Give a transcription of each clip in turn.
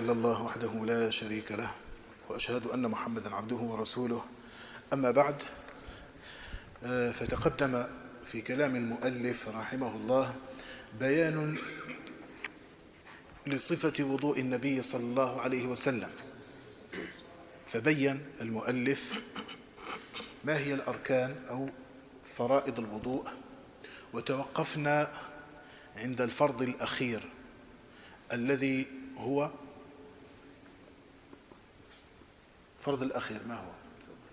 إلا الله وحده لا شريك له، وأشهد أن محمدا عبده ورسوله. أما بعد، فتقدم في كلام المؤلف رحمه الله بيان لصفة وضوء النبي صلى الله عليه وسلم، فبين المؤلف ما هي الأركان أو فرائض الوضوء، وتوقفنا عند الفرض الأخير الذي هو فرض الأخير. ما هو؟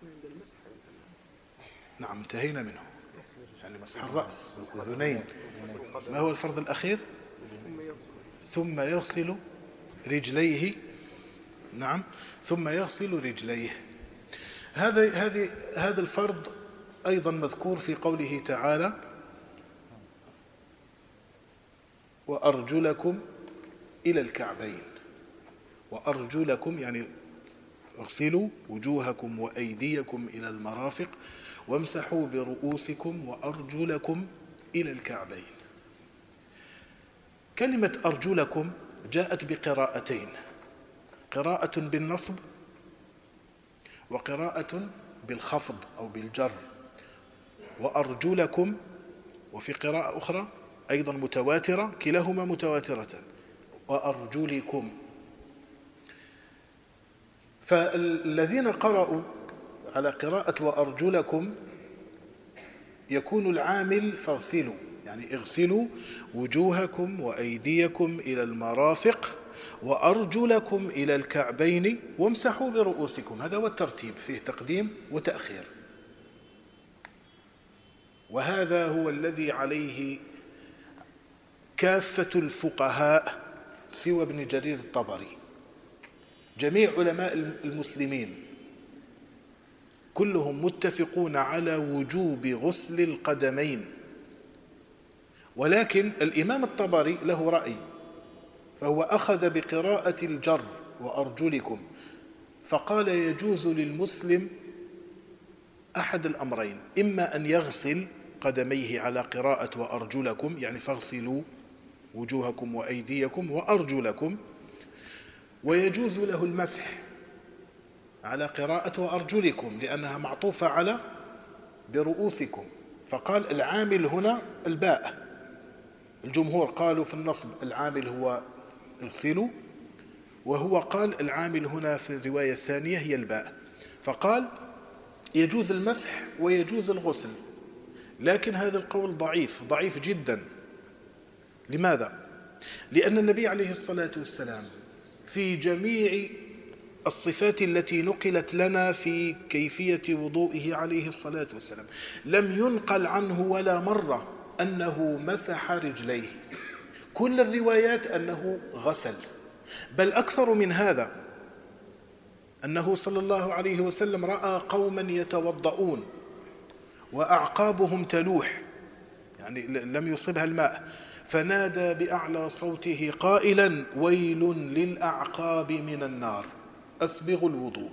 نعم، انتهينا منه، يعني مسح الرأس والأذنين. ما هو الفرض الأخير؟ ثم يغسل رجليه. نعم، ثم يغسل رجليه. هذا الفرض أيضا مذكور في قوله تعالى: وأرجلكم إلى الكعبين. وأرجلكم يعني اغسلوا وجوهكم وأيديكم إلى المرافق وامسحوا برؤوسكم وأرجلكم إلى الكعبين. كلمة أرجلكم جاءت بقراءتين: قراءة بالنصب وقراءة بالخفض أو بالجر. وأرجلكم، وفي قراءة أخرى أيضا متواترة، كلاهما متواترة: وأرجلكم. فالذين قرأوا على قراءة وأرجلكم يكون العامل فاغسلوا، يعني اغسلوا وجوهكم وأيديكم إلى المرافق وأرجلكم إلى الكعبين وامسحوا برؤوسكم. هذا هو الترتيب، فيه تقديم وتأخير، وهذا هو الذي عليه كافة الفقهاء سوى ابن جرير الطبري. جميع علماء المسلمين كلهم متفقون على وجوب غسل القدمين، ولكن الإمام الطبري له رأي، فهو أخذ بقراءة الجر وأرجلكم، فقال يجوز للمسلم أحد الأمرين: إما أن يغسل قدميه على قراءة وأرجلكم، يعني فاغسلوا وجوهكم وأيديكم وأرجلكم، ويجوز له المسح على قراءة وأرجلكم لأنها معطوفة على برؤوسكم، فقال العامل هنا الباء. الجمهور قالوا في النصب العامل هو اغسلوا، وهو قال العامل هنا في الرواية الثانية هي الباء، فقال يجوز المسح ويجوز الغسل. لكن هذا القول ضعيف جدا. لماذا؟ لأن النبي عليه الصلاة والسلام في جميع الصفات التي نقلت لنا في كيفية وضوئه عليه الصلاة والسلام لم ينقل عنه ولا مرة أنه مسح رجليه. كل الروايات أنه غسل، بل أكثر من هذا، أنه صلى الله عليه وسلم رأى قوما يتوضؤون وأعقابهم تلوح، يعني لم يصبها الماء، فنادى بأعلى صوته قائلا: ويل للأعقاب من النار، أسبغوا الوضوء.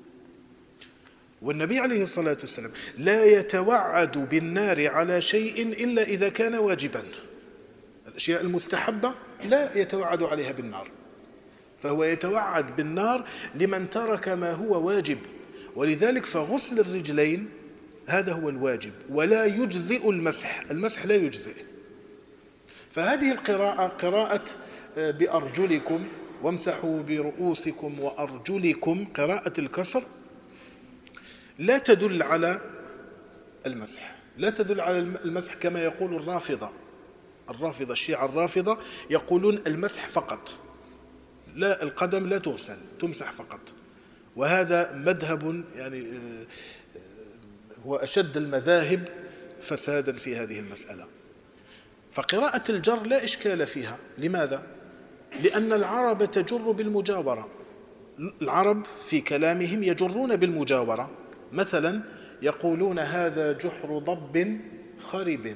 والنبي عليه الصلاة والسلام لا يتوعد بالنار على شيء إلا إذا كان واجبا. الأشياء المستحبة لا يتوعد عليها بالنار، فهو يتوعد بالنار لمن ترك ما هو واجب. ولذلك فغسل الرجلين هذا هو الواجب، ولا يجزئ المسح لا يجزئ. فهذه القراءة، قراءة بأرجلكم وامسحوا برؤوسكم وأرجلكم، قراءة الكسر، لا تدل على المسح، لا تدل على المسح كما يقول الرافضة الشيعة الرافضة يقولون المسح فقط، لا، القدم لا تغسل، تمسح فقط. وهذا مذهب يعني هو أشد المذاهب فسادا في هذه المسألة. فقراءة الجر لا إشكال فيها. لماذا؟ لأن العرب تجر بالمجاورة. العرب في كلامهم يجرون بالمجاورة. مثلا يقولون هذا جحر ضب خرب.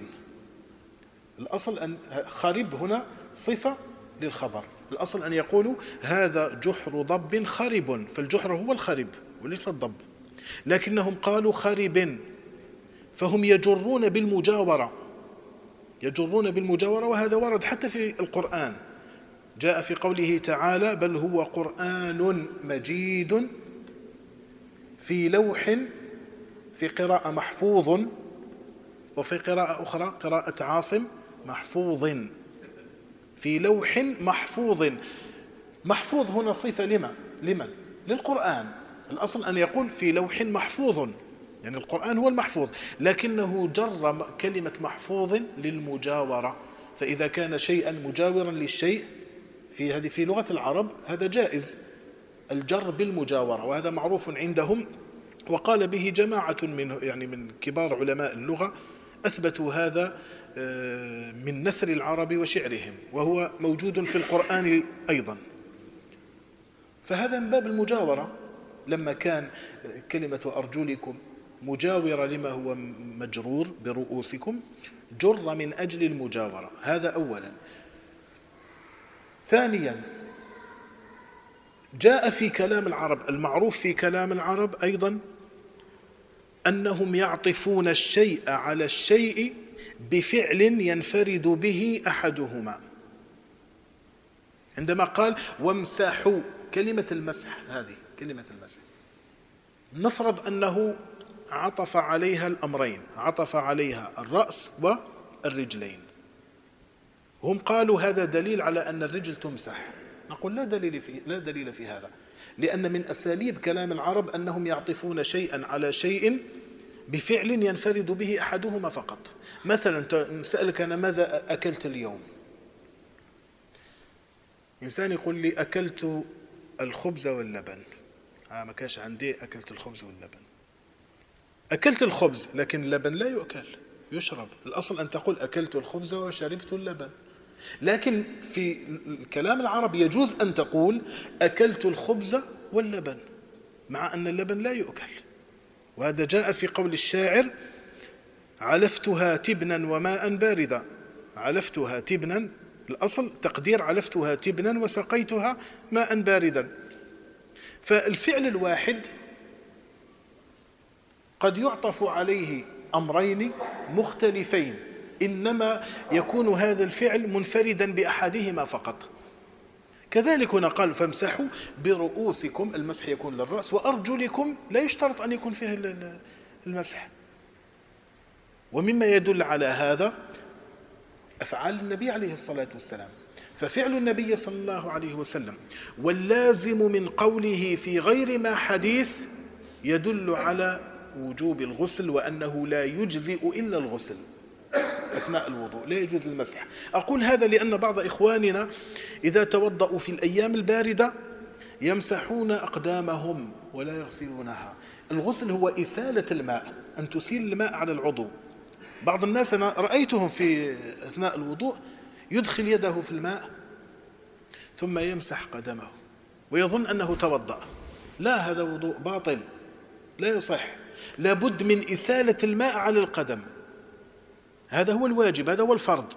الأصل أن خرب هنا صفة للخبر، الأصل أن يقولوا هذا جحر ضب خرب، فالجحر هو الخرب وليس الضب، لكنهم قالوا خرب، فهم يجرون بالمجاورة، وهذا ورد حتى في القرآن. جاء في قوله تعالى بل هو قرآن مجيد في لوح، في قراءة محفوظ، وفي قراءة أخرى قراءة عاصم محفوظ، في لوح محفوظ. محفوظ هنا صفة لمن؟ للقرآن. الأصل أن يقول في لوح محفوظ، يعني القرآن هو المحفوظ، لكنه جر كلمة محفوظ للمجاورة. فإذا كان شيئا مجاورا للشيء في لغة العرب هذا جائز، الجر بالمجاورة، وهذا معروف عندهم، وقال به جماعة من كبار علماء اللغة، أثبتوا هذا من نثر العرب وشعرهم، وهو موجود في القرآن أيضا. فهذا من باب المجاورة، لما كان كلمة أرجلكم مجاورة لما هو مجرور برؤوسكم جر من أجل المجاورة. هذا أولا. ثانيا جاء في كلام العرب المعروف في كلام العرب أيضا أنهم يعطفون الشيء على الشيء بفعل ينفرد به أحدهما. عندما قال وامسحوا، كلمة المسح، هذه كلمة المسح نفرض أنه عطف عليها الأمرين، عطف عليها الرأس والرجلين، هم قالوا هذا دليل على أن الرجل تمسح. نقول لا دليل في هذا، لأن من أساليب كلام العرب أنهم يعطفون شيئا على شيء بفعل ينفرد به أحدهما فقط. مثلا نسألك أنا ماذا أكلت اليوم، إنسان يقول لي أكلت الخبز واللبن، ما كانش عندي أكلت الخبز واللبن. أكلت الخبز لكن اللبن لا يؤكل، يشرب. الأصل أن تقول أكلت الخبز وشربت اللبن، لكن في الكلام العربي يجوز أن تقول أكلت الخبز واللبن مع أن اللبن لا يؤكل. وهذا جاء في قول الشاعر علفتها تبنا وماء باردا. علفتها تبنا، الأصل تقدير علفتها تبنا وسقيتها ماء باردا. فالفعل الواحد قد يعطف عليه أمرين مختلفين، إنما يكون هذا الفعل منفردا بأحدهما فقط. كذلك هنا قال فامسحوا برؤوسكم، المسح يكون للرأس، وأرجلكم لا يشترط أن يكون فيه المسح. ومما يدل على هذا أفعال النبي عليه الصلاة والسلام. ففعل النبي صلى الله عليه وسلم واللازم من قوله في غير ما حديث يدل على وجوب الغسل، وأنه لا يجزئ إلا الغسل أثناء الوضوء، لا يجوز المسح. أقول هذا لأن بعض إخواننا إذا توضأوا في الأيام الباردة يمسحون أقدامهم ولا يغسلونها. الغسل هو إسالة الماء، أن تسيل الماء على العضو. بعض الناس أنا رأيتهم في أثناء الوضوء يدخل يده في الماء ثم يمسح قدمه ويظن أنه توضأ. لا، هذا وضوء باطل لا يصح، لابد من إسالة الماء على القدم، هذا هو الواجب، هذا هو الفرض.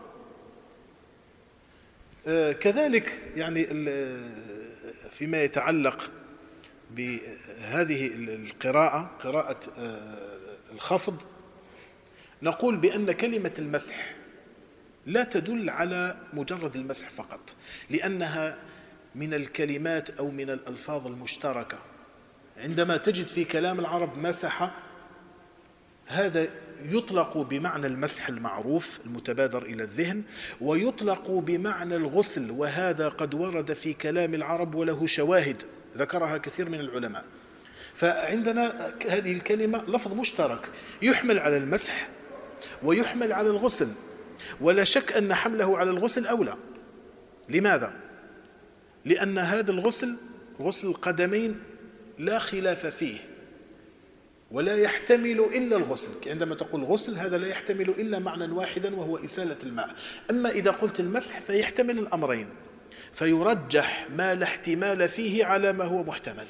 كذلك يعني فيما يتعلق بهذه القراءة، قراءة الخفض، نقول بأن كلمة المسح لا تدل على مجرد المسح فقط، لأنها من الكلمات أو من الألفاظ المشتركة. عندما تجد في كلام العرب مسح، هذا يطلق بمعنى المسح المعروف المتبادر إلى الذهن، ويطلق بمعنى الغسل، وهذا قد ورد في كلام العرب وله شواهد ذكرها كثير من العلماء. فعندنا هذه الكلمة لفظ مشترك يحمل على المسح ويحمل على الغسل، ولا شك أن حمله على الغسل أولى. لماذا؟ لأن هذا الغسل غسل القدمين لا خلاف فيه ولا يحتمل إلا الغسل. عندما تقول غسل هذا لا يحتمل إلا معنى واحدا وهو إسالة الماء. أما إذا قلت المسح فيحتمل الأمرين، فيرجح ما لا احتمال فيه على ما هو محتمل.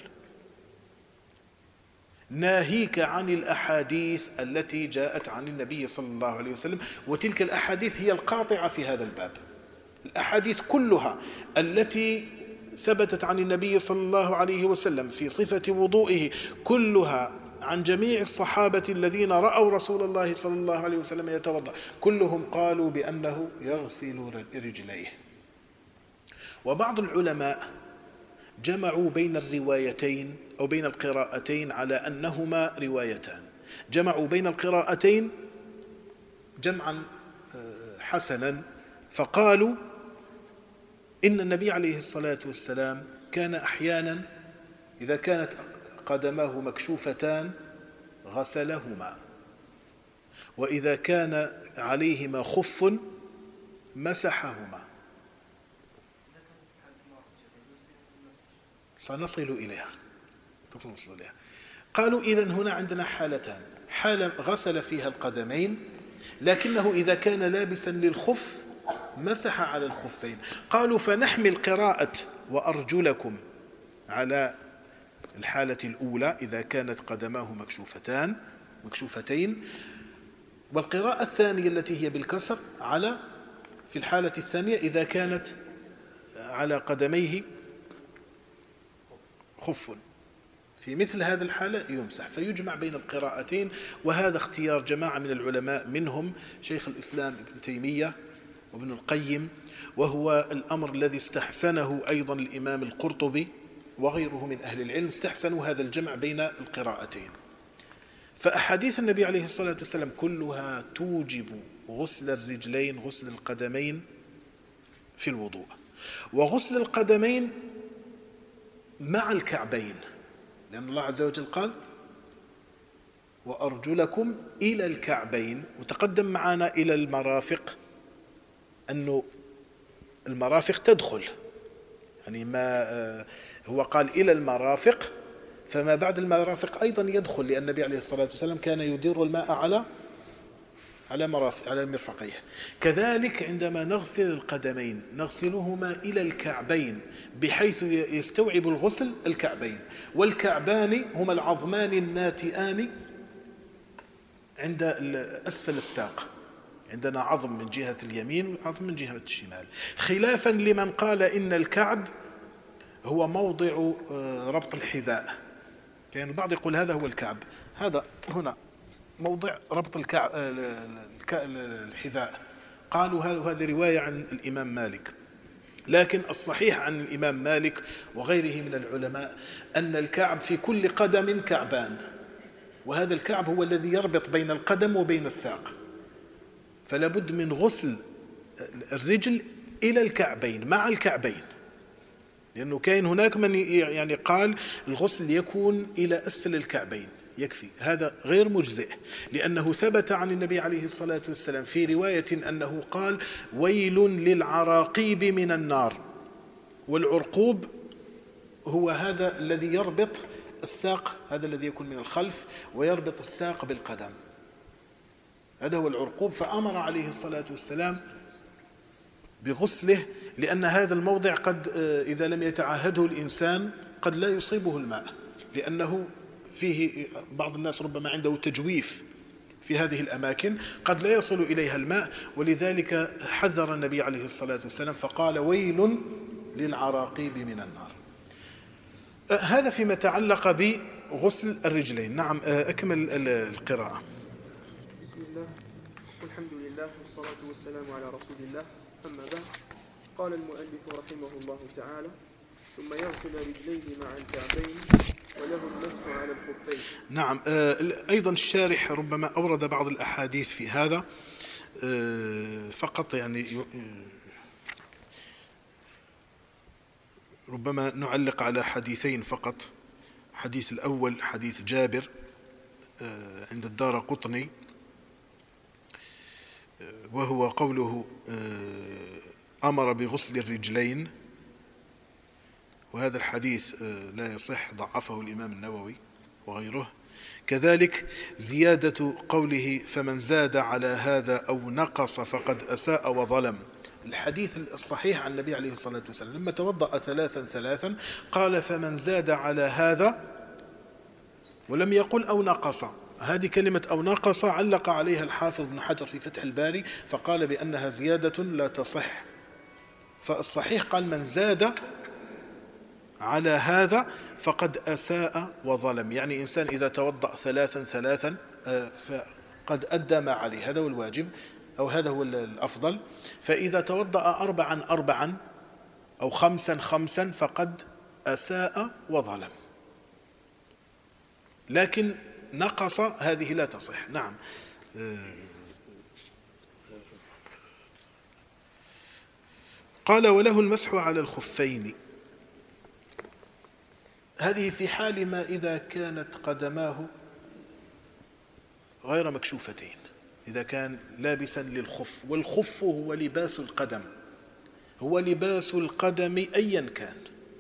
ناهيك عن الأحاديث التي جاءت عن النبي صلى الله عليه وسلم، وتلك الأحاديث هي القاطعة في هذا الباب. الأحاديث كلها التي ثبتت عن النبي صلى الله عليه وسلم في صفة وضوئه كلها عن جميع الصحابة الذين رأوا رسول الله صلى الله عليه وسلم يتوضأ، كلهم قالوا بأنه يغسل رجليه. وبعض العلماء جمعوا بين الروايتين أو بين القراءتين على أنهما روايتان، جمعوا بين القراءتين جمعا حسنا، فقالوا إن النبي عليه الصلاة والسلام كان أحيانا إذا كانت قدماه مكشوفتان غسلهما، وإذا كان عليهما خف مسحهما. سنصل إليها. قالوا إذن هنا عندنا حالتان، حالة غسل فيها القدمين، لكنه إذا كان لابسا للخف مسح على الخفين. قالوا فنحمل قراءة وأرجلكم على الحالة الأولى إذا كانت قدماه مكشوفتين، والقراءة الثانية التي هي بالكسر على في الحالة الثانية إذا كانت على قدميه خف. في مثل هذه الحالة يمسح، فيجمع بين القراءتين، وهذا اختيار جماعة من العلماء منهم شيخ الإسلام ابن تيمية وابن القيم، وهو الأمر الذي استحسنه أيضا الإمام القرطبي وغيره من أهل العلم، استحسنوا هذا الجمع بين القراءتين. فأحاديث النبي عليه الصلاة والسلام كلها توجب غسل الرجلين، غسل القدمين في الوضوء، وغسل القدمين مع الكعبين، لأن الله عز وجل قال وأرجلكم إلى الكعبين، وتقدم معنا إلى المرافق أنه المرافق تدخل، يعني ما هو قال إلى المرافق، فما بعد المرافق أيضا يدخل، لأن النبي عليه الصلاة والسلام كان يدير الماء على المرفقين. كذلك عندما نغسل القدمين نغسلهما إلى الكعبين، بحيث يستوعب الغسل الكعبين، والكعبان هما العظمان الناتئان عند أسفل الساق، عندنا عظم من جهة اليمين وعظم من جهة الشمال، خلافا لمن قال إن الكعب هو موضع ربط الحذاء. كان البعض يقول هذا هو الكعب، هذا هنا موضع ربط الحذاء. قالوا هذه رواية عن الإمام مالك، لكن الصحيح عن الإمام مالك وغيره من العلماء أن الكعب في كل قدم كعبان، وهذا الكعب هو الذي يربط بين القدم وبين الساق، فلا بد من غسل الرجل إلى الكعبين مع الكعبين، لأنه كاين هناك من يعني قال الغسل يكون إلى أسفل الكعبين يكفي، هذا غير مجزئ، لأنه ثبت عن النبي عليه الصلاة والسلام في رواية أنه قال ويل للعراقيب من النار، والعرقوب هو هذا الذي يربط الساق، هذا الذي يكون من الخلف ويربط الساق بالقدم، هذا هو العرقوب. فأمر عليه الصلاة والسلام بغسله، لأن هذا الموضع قد إذا لم يتعهده الإنسان قد لا يصيبه الماء، لأنه فيه بعض الناس ربما عنده تجويف في هذه الأماكن قد لا يصل إليها الماء، ولذلك حذر النبي عليه الصلاة والسلام فقال ويل للعراقيب من النار. هذا فيما تعلق بغسل الرجلين. نعم، أكمل القراءة. بسم الله والحمد لله والصلاة والسلام على رسول الله، أما بعد. قال المؤلف رحمه الله تعالى ثم يغسل رجليه مع الكعبين وله المسح على الخفين. نعم، أيضا الشارح ربما أورد بعض الأحاديث في هذا، فقط يعني ربما نعلق على حديثين فقط. حديث الأول حديث جابر عند الدارقطني، وهو قوله أمر بغسل الرجلين، وهذا الحديث لا يصح، ضعفه الإمام النووي وغيره. كذلك زيادة قوله فمن زاد على هذا أو نقص فقد أساء وظلم. الحديث الصحيح عن النبي عليه الصلاة والسلام لما توضأ ثلاثا قال فمن زاد على هذا، ولم يقل أو نقص. هذه كلمة أو نقص علق عليها الحافظ ابن حجر في فتح الباري فقال بأنها زيادة لا تصح، فالصحيح قال من زاد على هذا فقد أساء وظلم، يعني إنسان إذا توضأ ثلاثا فقد أدى ما عليه، هذا هو الواجب أو هذا هو الأفضل. فإذا توضأ أربعا أو 5 فقد أساء وظلم، لكن نقص هذه لا تصح. نعم. قال وله المسح على الخفين. هذه في حال ما إذا كانت قدماه غير مكشوفتين، إذا كان لابسا للخف، والخف هو لباس القدم، هو لباس القدم أيا كان،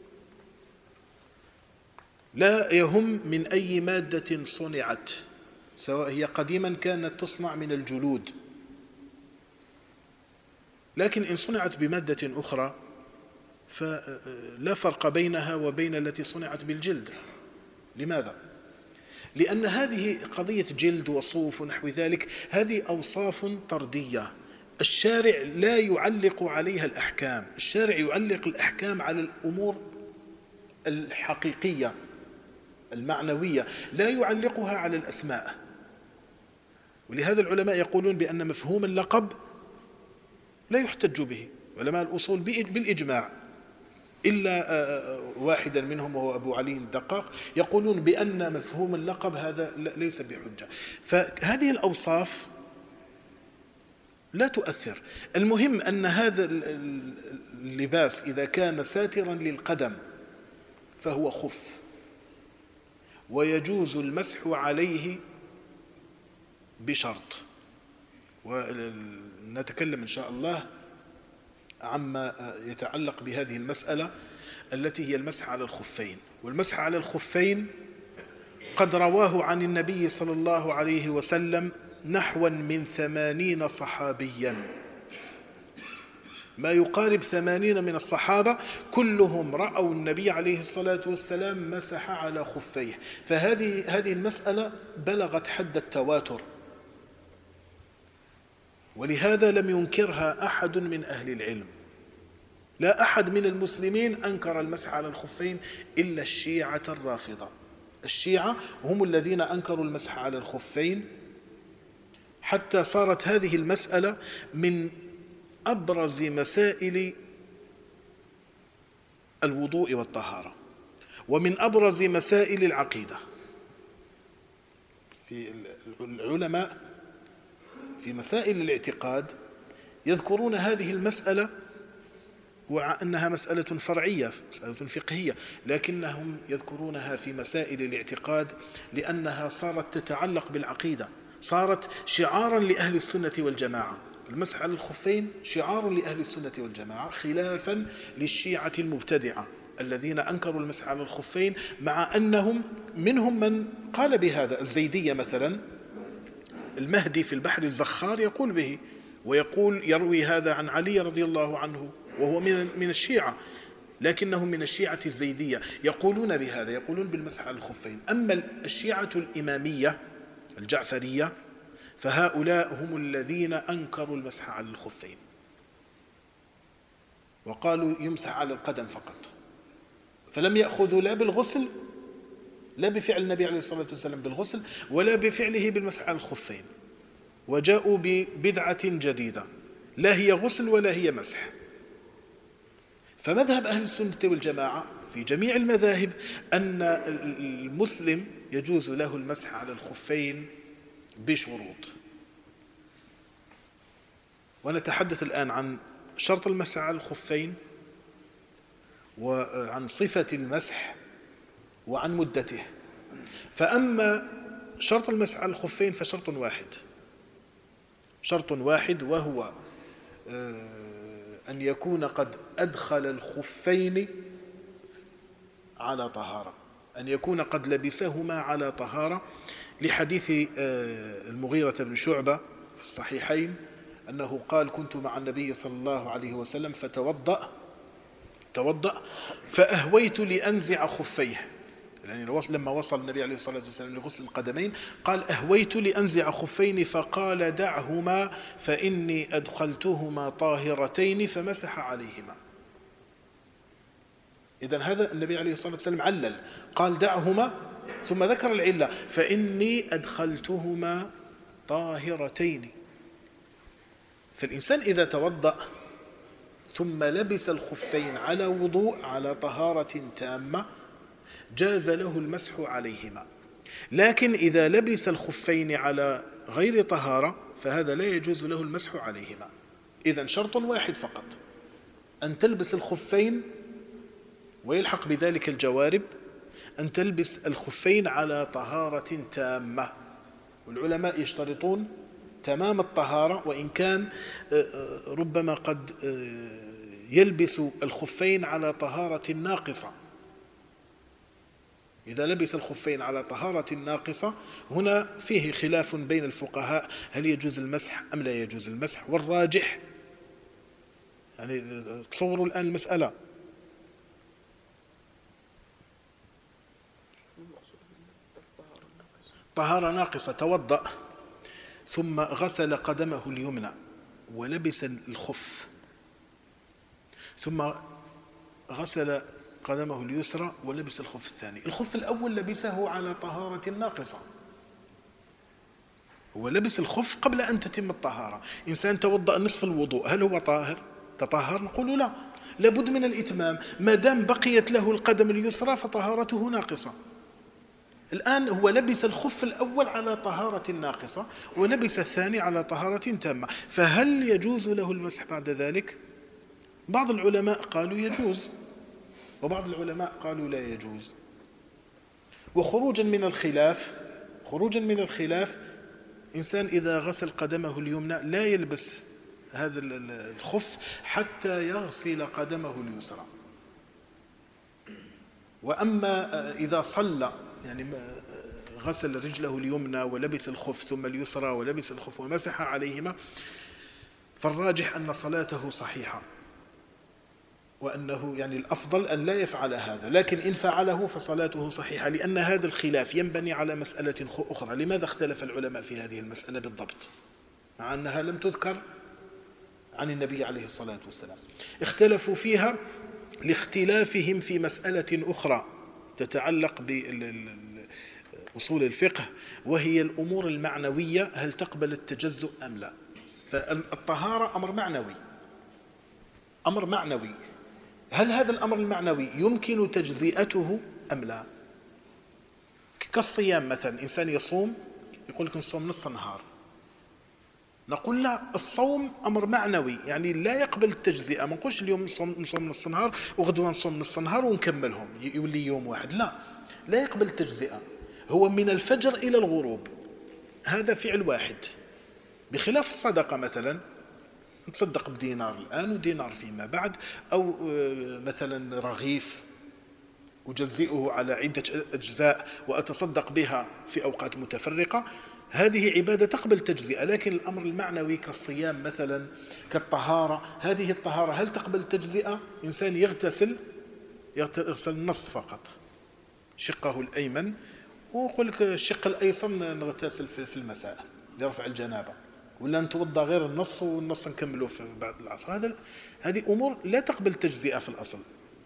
لا يهم من أي مادة صنعت، سواء هي قديما كانت تصنع من الجلود، لكن إن صنعت بمادة أخرى فلا فرق بينها وبين التي صنعت بالجلد. لماذا؟ لأن هذه قضية جلد وصوف ونحو ذلك، هذه أوصاف طردية، الشارع لا يعلق عليها الأحكام، الشارع يعلق الأحكام على الأمور الحقيقية المعنوية، لا يعلقها على الأسماء. ولهذا العلماء يقولون بأن مفهوم اللقب لا يحتج به، علماء الأصول بالإجماع، إلا واحدا منهم وهو أبو علي الدقاق، يقولون بأن مفهوم اللقب هذا ليس بحجة. فهذه الأوصاف لا تؤثر. المهم أن هذا اللباس إذا كان ساترا للقدم فهو خف، ويجوز المسح عليه بشرط، ونتكلم إن شاء الله عما يتعلق بهذه المسألة التي هي المسح على الخفين. والمسح على الخفين قد رواه عن النبي صلى الله عليه وسلم نحو من 80 صحابيا، ما يقارب 80 من الصحابة كلهم رأوا النبي عليه الصلاة والسلام مسح على خفيه. فهذه المسألة بلغت حد التواتر، ولهذا لم ينكرها أحد من أهل العلم، لا أحد من المسلمين أنكر المسح على الخفين إلا الشيعة الرافضة. الشيعة هم الذين أنكروا المسح على الخفين، حتى صارت هذه المسألة من أبرز مسائل الوضوء والطهارة، ومن أبرز مسائل العقيدة. في العلماء في مسائل الاعتقاد يذكرون هذه المسألة وأنها مسألة فرعية، مسألة فقهية، لكنهم يذكرونها في مسائل الاعتقاد لأنها صارت تتعلق بالعقيدة، صارت شعارا لأهل السنة والجماعة. المسح على الخفين شعار لأهل السنة والجماعة، خلافا للشيعة المبتدعة الذين أنكروا المسح على الخفين، مع أنهم منهم من قال بهذا. الزيدية مثلا، المهدي في البحر الزخار يقول به، ويقول يروي هذا عن علي رضي الله عنه، وهو من الشيعة، لكنهم من الشيعة الزيدية، يقولون بهذا، يقولون بالمسح على الخفين. أما الشيعة الإمامية الجعفرية فهؤلاء هم الذين أنكروا المسح على الخفين، وقالوا يمسح على القدم فقط، فلم يأخذوا لا بالغسل، لا بفعل النبي عليه الصلاة والسلام بالغسل، ولا بفعله بالمسح على الخفين، وجاءوا ببدعة جديدة لا هي غسل ولا هي مسح. فمذهب أهل السنة والجماعة في جميع المذاهب أن المسلم يجوز له المسح على الخفين بشروط. ونتحدث الآن عن شرط المسح على الخفين، وعن صفة المسح، وعن مدته. فأما شرط المسح على الخفين فشرط واحد، شرط واحد، وهو أن يكون قد أدخل الخفين على طهارة، أن يكون قد لبسهما على طهارة، لحديث المغيرة بن شعبة في الصحيحين أنه قال كنت مع النبي صلى الله عليه وسلم فتوضأ فأهويت لأنزع خفيه، يعني لما وصل النبي عليه الصلاة والسلام لغسل القدمين قال أهويت لأنزع خفين فقال دعهما فإني أدخلتهما طاهرتين فمسح عليهما. إذن هذا النبي عليه الصلاة والسلام علل، قال دعهما ثم ذكر العلة فإني أدخلتهما طاهرتين. فالإنسان إذا توضأ ثم لبس الخفين على وضوء على طهارة تامة جاز له المسح عليهما. لكن إذا لبس الخفين على غير طهارة فهذا لا يجوز له المسح عليهما. إذن شرط واحد فقط، أن تلبس الخفين ويلحق بذلك الجوارب، أن تلبس الخفين على طهارة تامة. والعلماء يشترطون تمام الطهارة، وإن كان ربما قد يلبس الخفين على طهارة ناقصة. إذا لبس الخفين على طهارة ناقصة هنا فيه خلاف بين الفقهاء، هل يجوز المسح أم لا يجوز المسح؟ والراجح يعني تصوروا الآن المسألة، طهارة ناقصة، توضأ ثم غسل قدمه اليمنى ولبس الخف، ثم غسل قدمه اليسرى ولبس الخف الثاني. الخف الأول لبسه على طهارة ناقصة، هو لبس الخف قبل أن تتم الطهارة. إنسان توضأ نصف الوضوء، هل هو طاهر تطهر؟ نقول لا، لابد من الإتمام. ما دام بقيت له القدم اليسرى فطهارته ناقصة. الآن هو لبس الخف الأول على طهارة ناقصة ولبس الثاني على طهارة تامة، فهل يجوز له المسح بعد ذلك؟ بعض العلماء قالوا يجوز، وبعض العلماء قالوا لا يجوز. وخروجا من الخلاف إنسان إذا غسل قدمه اليمنى لا يلبس هذا الخف حتى يغسل قدمه اليسرى. وأما إذا صلى يعني غسل رجله اليمنى ولبس الخف ثم اليسرى ولبس الخف ومسح عليهما، فالراجح أن صلاته صحيحة، وأنه يعني الأفضل أن لا يفعل هذا. لكن إن فعله فصلاته صحيحة، لأن هذا الخلاف ينبني على مسألة أخرى. لماذا اختلف العلماء في هذه المسألة بالضبط مع أنها لم تذكر عن النبي عليه الصلاة والسلام؟ اختلفوا فيها لاختلافهم في مسألة أخرى تتعلق بأصول الفقه، وهي الأمور المعنوية، هل تقبل التجزؤ أم لا؟ فالطهارة أمر معنوي، هل هذا الأمر المعنوي يمكن تجزئته أم لا؟ كالصيام مثلا، إنسان يصوم يقول لك نصوم نص النهار، نقول لا، الصوم أمر معنوي يعني لا يقبل التجزئة. ما نقولش اليوم نصوم نص النهار وغدوة نصوم نص النهار ونكملهم يولي يوم واحد، لا يقبل التجزئة. هو من الفجر إلى الغروب، هذا فعل واحد. بخلاف الصدقة مثلا، نتصدق بدينار الآن ودينار فيما بعد، أو مثلا رغيف أجزئه على عدة أجزاء وأتصدق بها في أوقات متفرقة، هذه عبادة تقبل تجزئة. لكن الأمر المعنوي كالصيام مثلا، كالطهارة، هذه الطهارة هل تقبل تجزئة؟ إنسان يغتسل النص فقط، شقه الأيمن، ويقول لك الشق الأيسر نغتسل في المساء لرفع الجنابة، ولا نتوضى غير النص والنص نكمله في بعد العصر. هذه أمور لا تقبل تجزئة في الأصل.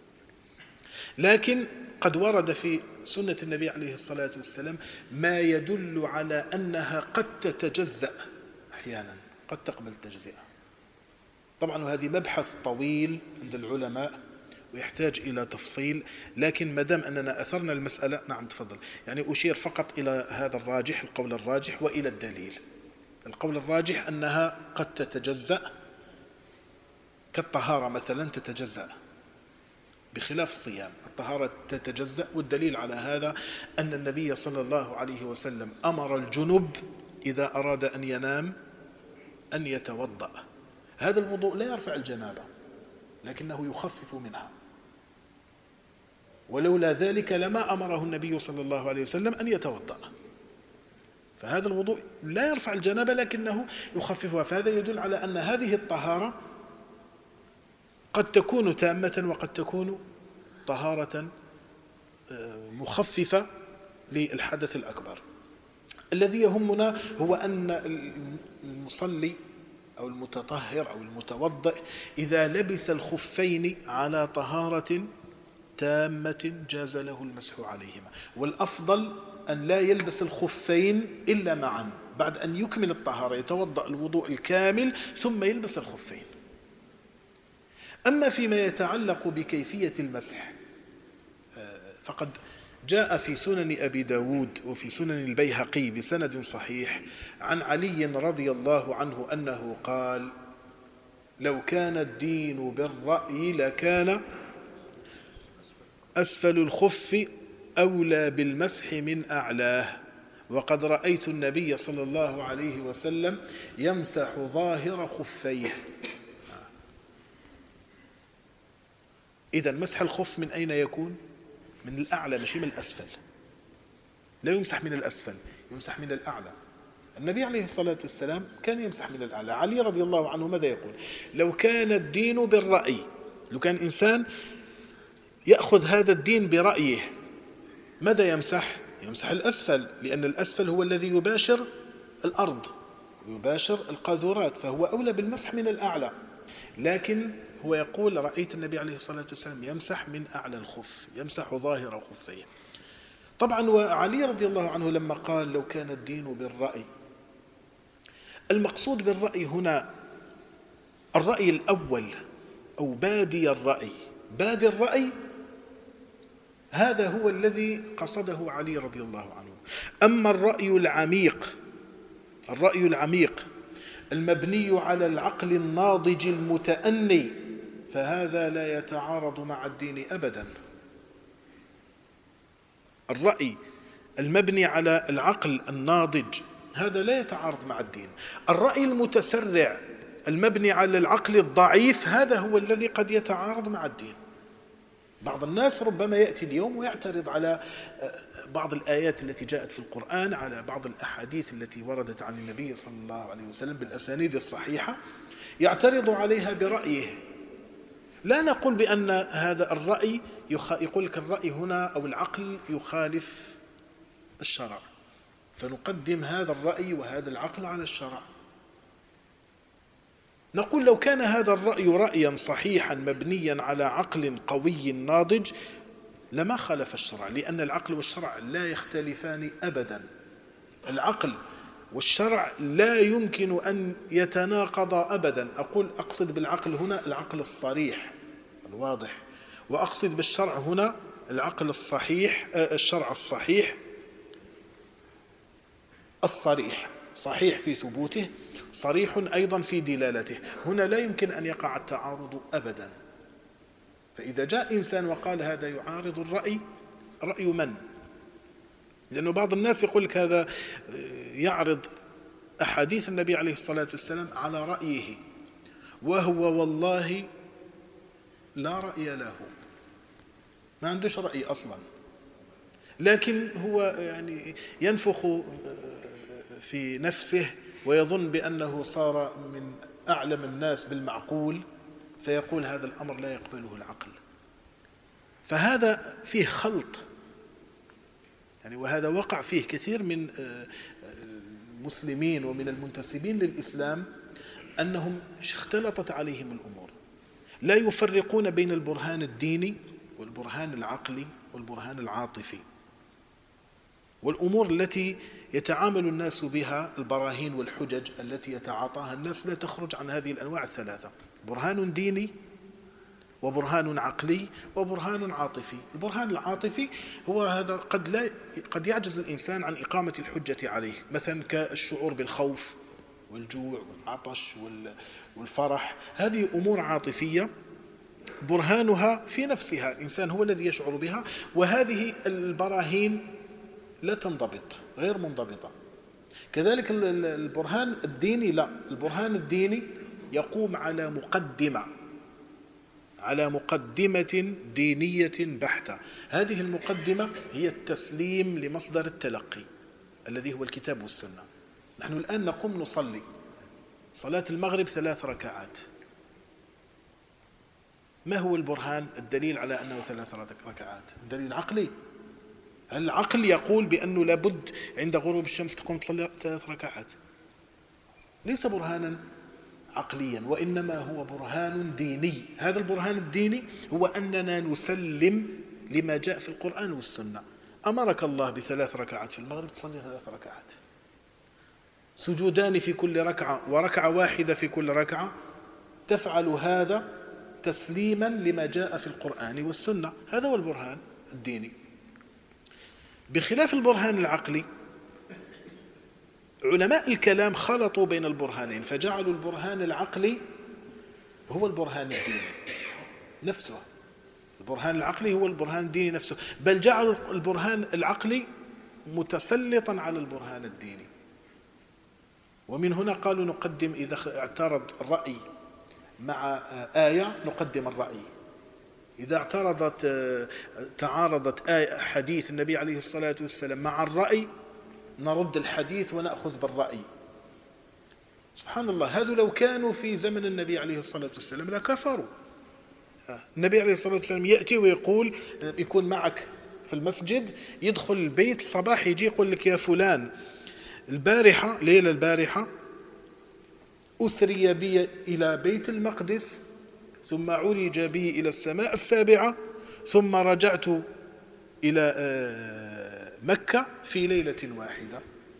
لكن قد ورد في سنة النبي عليه الصلاة والسلام ما يدل على أنها قد تتجزأ أحيانا، قد تقبل تجزئة. طبعا هذه مبحث طويل عند العلماء ويحتاج إلى تفصيل، لكن ما دام أننا أثرنا المسألة، نعم تفضل، يعني أشير فقط إلى هذا الراجح، القول الراجح، وإلى الدليل. القول الراجح أنها قد تتجزأ، كالطهارة مثلا تتجزأ، بخلاف الصيام الطهارة تتجزأ. والدليل على هذا أن النبي صلى الله عليه وسلم أمر الجنب إذا أراد أن ينام أن يتوضأ. هذا الوضوء لا يرفع الجنابة لكنه يخفف منها، ولولا ذلك لما أمره النبي صلى الله عليه وسلم أن يتوضأ. فهذا الوضوء لا يرفع الجنابة لكنه يخففها. فهذا يدل على أن هذه الطهارة قد تكون تامة وقد تكون طهارة مخففة للحدث الأكبر. الذي يهمنا هو أن المصلي أو المتطهر أو المتوضئ إذا لبس الخفين على طهارة تامة جاز له المسح عليهما. والأفضل أن لا يلبس الخفين إلا معا، بعد أن يكمل الطهارة يتوضأ الوضوء الكامل ثم يلبس الخفين. أما فيما يتعلق بكيفية المسح فقد جاء في سنن أبي داود وفي سنن البيهقي بسند صحيح عن علي رضي الله عنه أنه قال: لو كان الدين بالرأي لكان أسفل الخف أولى بالمسح من أعلاه، وقد رأيت النبي صلى الله عليه وسلم يمسح ظاهر خفيه. إذن مسح الخف من أين يكون؟ من الأعلى مش من الأسفل. لا يمسح من الأسفل، يمسح من الأعلى. النبي عليه الصلاة والسلام كان يمسح من الأعلى. علي رضي الله عنه ماذا يقول؟ لو كان الدين بالرأي، لو كان إنسان يأخذ هذا الدين برأيه ماذا يمسح؟ يمسح الأسفل، لأن الأسفل هو الذي يباشر الأرض ويباشر القاذورات، فهو أولى بالمسح من الأعلى. لكن هو يقول: رأيت النبي عليه الصلاة والسلام يمسح من أعلى الخف، يمسح ظاهر خفيه. طبعا وعلي رضي الله عنه لما قال لو كان الدين بالرأي، المقصود بالرأي هنا الرأي الأول أو بادي الرأي. بادي الرأي هذا هو الذي قصده علي رضي الله عنه. أما الرأي العميق المبني على العقل الناضج المتأني فهذا لا يتعارض مع الدين أبدا. الرأي المبني على العقل الناضج هذا لا يتعارض مع الدين. الرأي المتسرع المبني على العقل الضعيف هذا هو الذي قد يتعارض مع الدين. بعض الناس ربما يأتي اليوم ويعترض على بعض الآيات التي جاءت في القرآن، على بعض الأحاديث التي وردت عن النبي صلى الله عليه وسلم بالأسانيد الصحيحة، يعترض عليها برأيه. لا نقول بأن هذا الرأي يقول لك الرأي هنا أو العقل يخالف الشرع، فنقدم هذا الرأي وهذا العقل على الشرع. نقول لو كان هذا الرأي رأيا صحيحا مبنيا على عقل قوي ناضج لما خالف الشرع، لأن العقل والشرع لا يختلفان أبدا. العقل والشرع لا يمكن أن يتناقضا أبدا. أقصد بالعقل هنا العقل الصريح الواضح، وأقصد بالشرع هنا العقل الصحيح، الشرع الصحيح الصريح، صحيح في ثبوته، صريح أيضا في دلالته. هنا لا يمكن أن يقع التعارض أبدا. فإذا جاء إنسان وقال هذا يعارض الرأي، رأي من؟ لأنه بعض الناس يقول لك هذا يعرض أحاديث النبي عليه الصلاة والسلام على رأيه، وهو والله لا رأي له، ما عندوش رأي أصلا، لكن هو يعني ينفخ في نفسه ويظن بأنه صار من أعلم الناس بالمعقول، فيقول هذا الأمر لا يقبله العقل. فهذا فيه خلط يعني، وهذا وقع فيه كثير من المسلمين ومن المنتسبين للإسلام، أنهم اختلطت عليهم الأمور، لا يفرقون بين البرهان الديني والبرهان العقلي والبرهان العاطفي. والأمور التي يتعامل الناس بها، البراهين والحجج التي يتعاطاها الناس، لا تخرج عن هذه الأنواع الثلاثة: برهان ديني وبرهان عقلي وبرهان عاطفي. البرهان العاطفي هو هذا قد يعجز الإنسان عن إقامة الحجة عليه، مثلا كالشعور بالخوف والجوع والعطش والفرح، هذه أمور عاطفية برهانها في نفسها، الإنسان هو الذي يشعر بها، وهذه البراهين لا تنضبط، غير منضبطة. كذلك البرهان الديني لا، البرهان الديني يقوم على مقدمة دينية بحتة. هذه المقدمة هي التسليم لمصدر التلقي الذي هو الكتاب والسنة. نحن الآن نقوم نصلي صلاة المغرب 3 ركعات، ما هو البرهان الدليل على أنه 3 ركعات؟ دليل عقلي. العقل يقول بأنه لابد عند غروب الشمس تقوم تصلي 3 ركعات، ليس برهانا عقليا، وإنما هو برهان ديني. هذا البرهان الديني هو أننا نسلم لما جاء في القرآن والسنة. أمرك الله ب3 ركعات في المغرب، تصلي 3 ركعات، سجودان في كل ركعة وركعة واحدة في كل ركعة، تفعل هذا تسليما لما جاء في القرآن والسنة. هذا هو البرهان الديني، بخلاف البرهان العقلي. علماء الكلام خلطوا بين البرهانين فجعلوا البرهان العقلي هو البرهان الديني نفسه. البرهان العقلي هو البرهان الديني نفسه، بل جعلوا البرهان العقلي متسلطا على البرهان الديني. ومن هنا قالوا نقدم إذا اعترض الرأي مع آية نقدم الرأي، إذا تعارضت آية حديث النبي عليه الصلاة والسلام مع الرأي نرد الحديث ونأخذ بالرأي. سبحان الله، هذا لو كانوا في زمن النبي عليه الصلاة والسلام لكفروا. النبي عليه الصلاة والسلام يأتي ويقول، يكون معك في المسجد، يدخل البيت الصباح يجي يقول لك يا فلان البارحة ليلة البارحة أسري بي إلى بيت المقدس ثم عرج بي إلى السماء السابعة ثم رجعت إلى مكة في ليلة واحدة.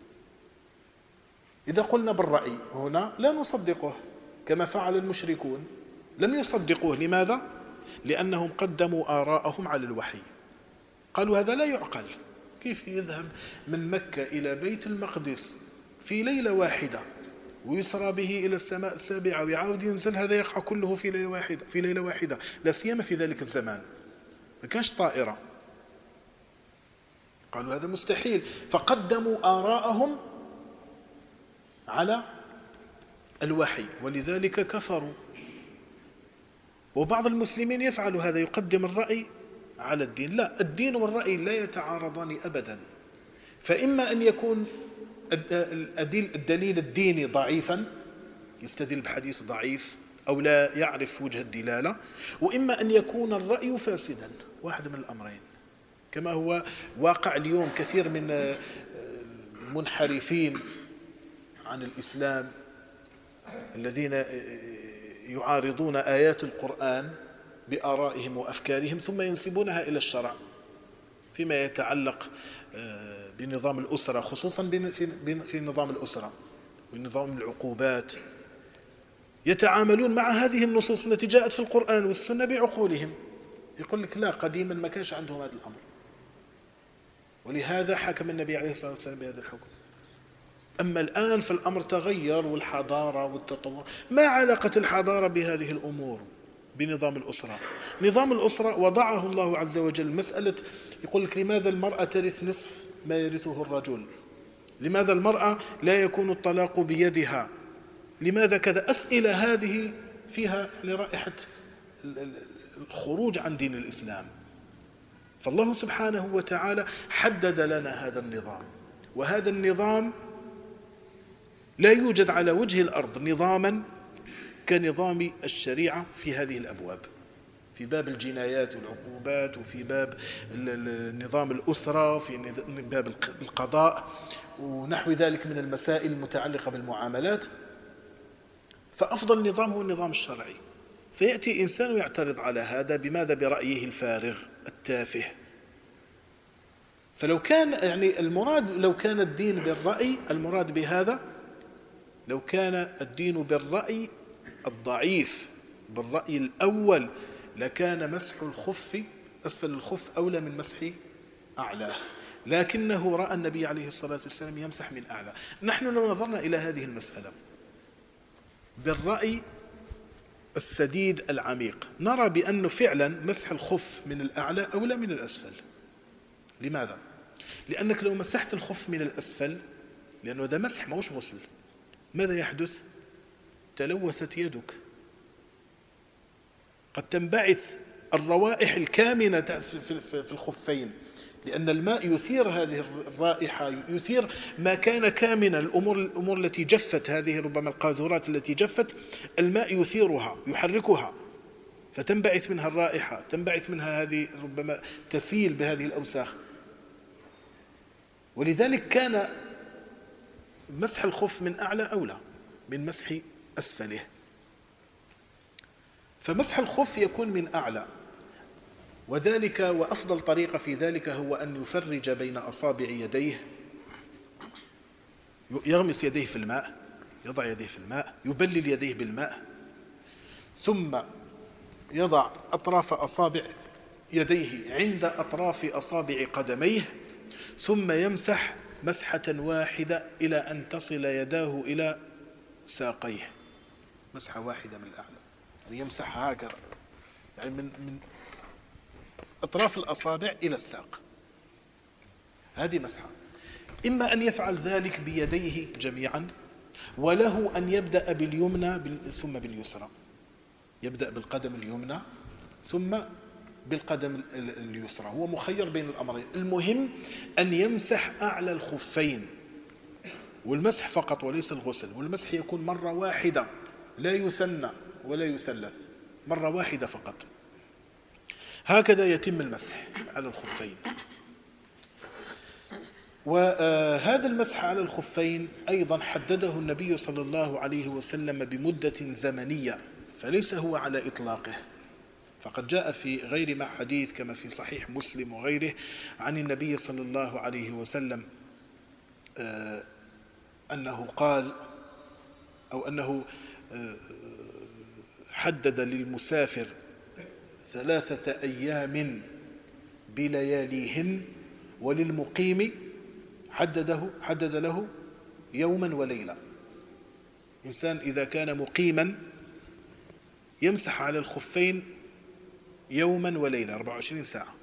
إذا قلنا بالرأي هنا لا نصدقه كما فعل المشركون، لم يصدقوه. لماذا؟ لأنهم قدموا آراءهم على الوحي، قالوا هذا لا يعقل، كيف يذهب من مكة إلى بيت المقدس في ليلة واحدة ويسرى به إلى السماء السابعة ويعاود ينزل؟ هذا يقع كله في ليلة واحدة، لا سيما في ذلك الزمان ما كانش طائرة. قالوا هذا مستحيل، فقدموا آراءهم على الوحي ولذلك كفروا. وبعض المسلمين يفعل هذا، يقدم الرأي على الدين. لا، الدين والرأي لا يتعارضان أبدا. فإما أن يكون الدليل الديني ضعيفا يستدل بحديث ضعيف أو لا يعرف وجه الدلالة، وإما أن يكون الرأي فاسدا، واحد من الأمرين، كما هو واقع اليوم. كثير من المنحرفين عن الإسلام الذين يعارضون آيات القرآن بآرائهم وأفكارهم ثم ينسبونها إلى الشرع فيما يتعلق بنظام الأسرة، خصوصا في نظام الأسرة ونظام العقوبات. يتعاملون مع هذه النصوص التي جاءت في القرآن والسنة بعقولهم، يقول لك لا، قديما ما كانش عندهم هذا الأمر، ولهذا حكم النبي عليه الصلاة والسلام بهذا الحكم. أما الآن فالأمر تغير، والحضارة والتطور. ما علاقة الحضارة بهذه الأمور؟ بنظام الأسرة. نظام الأسرة وضعه الله عز وجل مسألة، يقول لك لماذا المرأة ترث نصف ما يرثه الرجل؟ لماذا المرأة لا يكون الطلاق بيدها؟ لماذا كذا؟ أسئلة هذه فيها رائحة الخروج عن دين الإسلام. فالله سبحانه وتعالى حدد لنا هذا النظام، وهذا النظام لا يوجد على وجه الأرض نظاما كنظام الشريعة في هذه الأبواب، في باب الجنايات والعقوبات، وفي باب نظام الأسرة، في باب القضاء ونحو ذلك من المسائل المتعلقة بالمعاملات. فأفضل نظام هو النظام الشرعي. فيأتي إنسان يعترض على هذا بماذا؟ برأيه الفارغ التافه. فلو كان المراد لو كان الدين بالرأي، المراد بهذا لو كان الدين بالرأي الضعيف، بالرأي الأول، لكان مسح الخف أسفل الخف أولى من مسح أعلاه، لكنه رأى النبي عليه الصلاة والسلام يمسح من أعلى. نحن لو نظرنا إلى هذه المسألة بالرأي السديد العميق نرى بأنه فعلا مسح الخف من الأعلى أولى من الأسفل. لماذا؟ لأنك لو مسحت الخف من الأسفل، لأنه هذا مسح ما هوش غسل، ماذا يحدث؟ تلوثت يدك، قد تنبعث الروائح الكامنة في الخفين، لأن الماء يثير هذه الرائحة، يثير ما كان كامنا. الأمور التي جفت، هذه ربما القاذورات التي جفت، الماء يثيرها يحركها فتنبعث منها الرائحة، تنبعث منها هذه، ربما تسيل بهذه الأوساخ. ولذلك كان مسح الخف من أعلى أولى من مسح أسفله. فمسح الخف يكون من أعلى، وذلك وأفضل طريقة في ذلك هو أن يفرج بين أصابع يديه، يغمس يديه في الماء، يضع يديه في الماء، يبلل يديه بالماء، ثم يضع أطراف أصابع يديه عند أطراف أصابع قدميه، ثم يمسح مسحة واحدة إلى أن تصل يداه إلى ساقيه، مسحة واحدة من الأعلى، يعني يمسح هكذا، يعني من أطراف الأصابع إلى الساق، هذه مسحة. إما أن يفعل ذلك بيديه جميعا، وله أن يبدأ باليمنى ثم باليسرى، يبدأ بالقدم اليمنى ثم بالقدم اليسرى، هو مخير بين الأمرين. المهم أن يمسح أعلى الخفين، والمسح فقط وليس الغسل، والمسح يكون مرة واحدة لا يثنى ولا يثلث، مرة واحدة فقط، هكذا يتم المسح على الخفين. وهذا المسح على الخفين أيضا حدده النبي صلى الله عليه وسلم بمدة زمنية، فليس هو على إطلاقه، فقد جاء في غير ما حديث كما في صحيح مسلم وغيره عن النبي صلى الله عليه وسلم أنه قال، أو أنه حدد للمسافر 3 أيام بلياليهن، وللمقيم حدد له يوما وليلة. إنسان إذا كان مقيما يمسح على الخفين يوما وليلة 24 ساعة،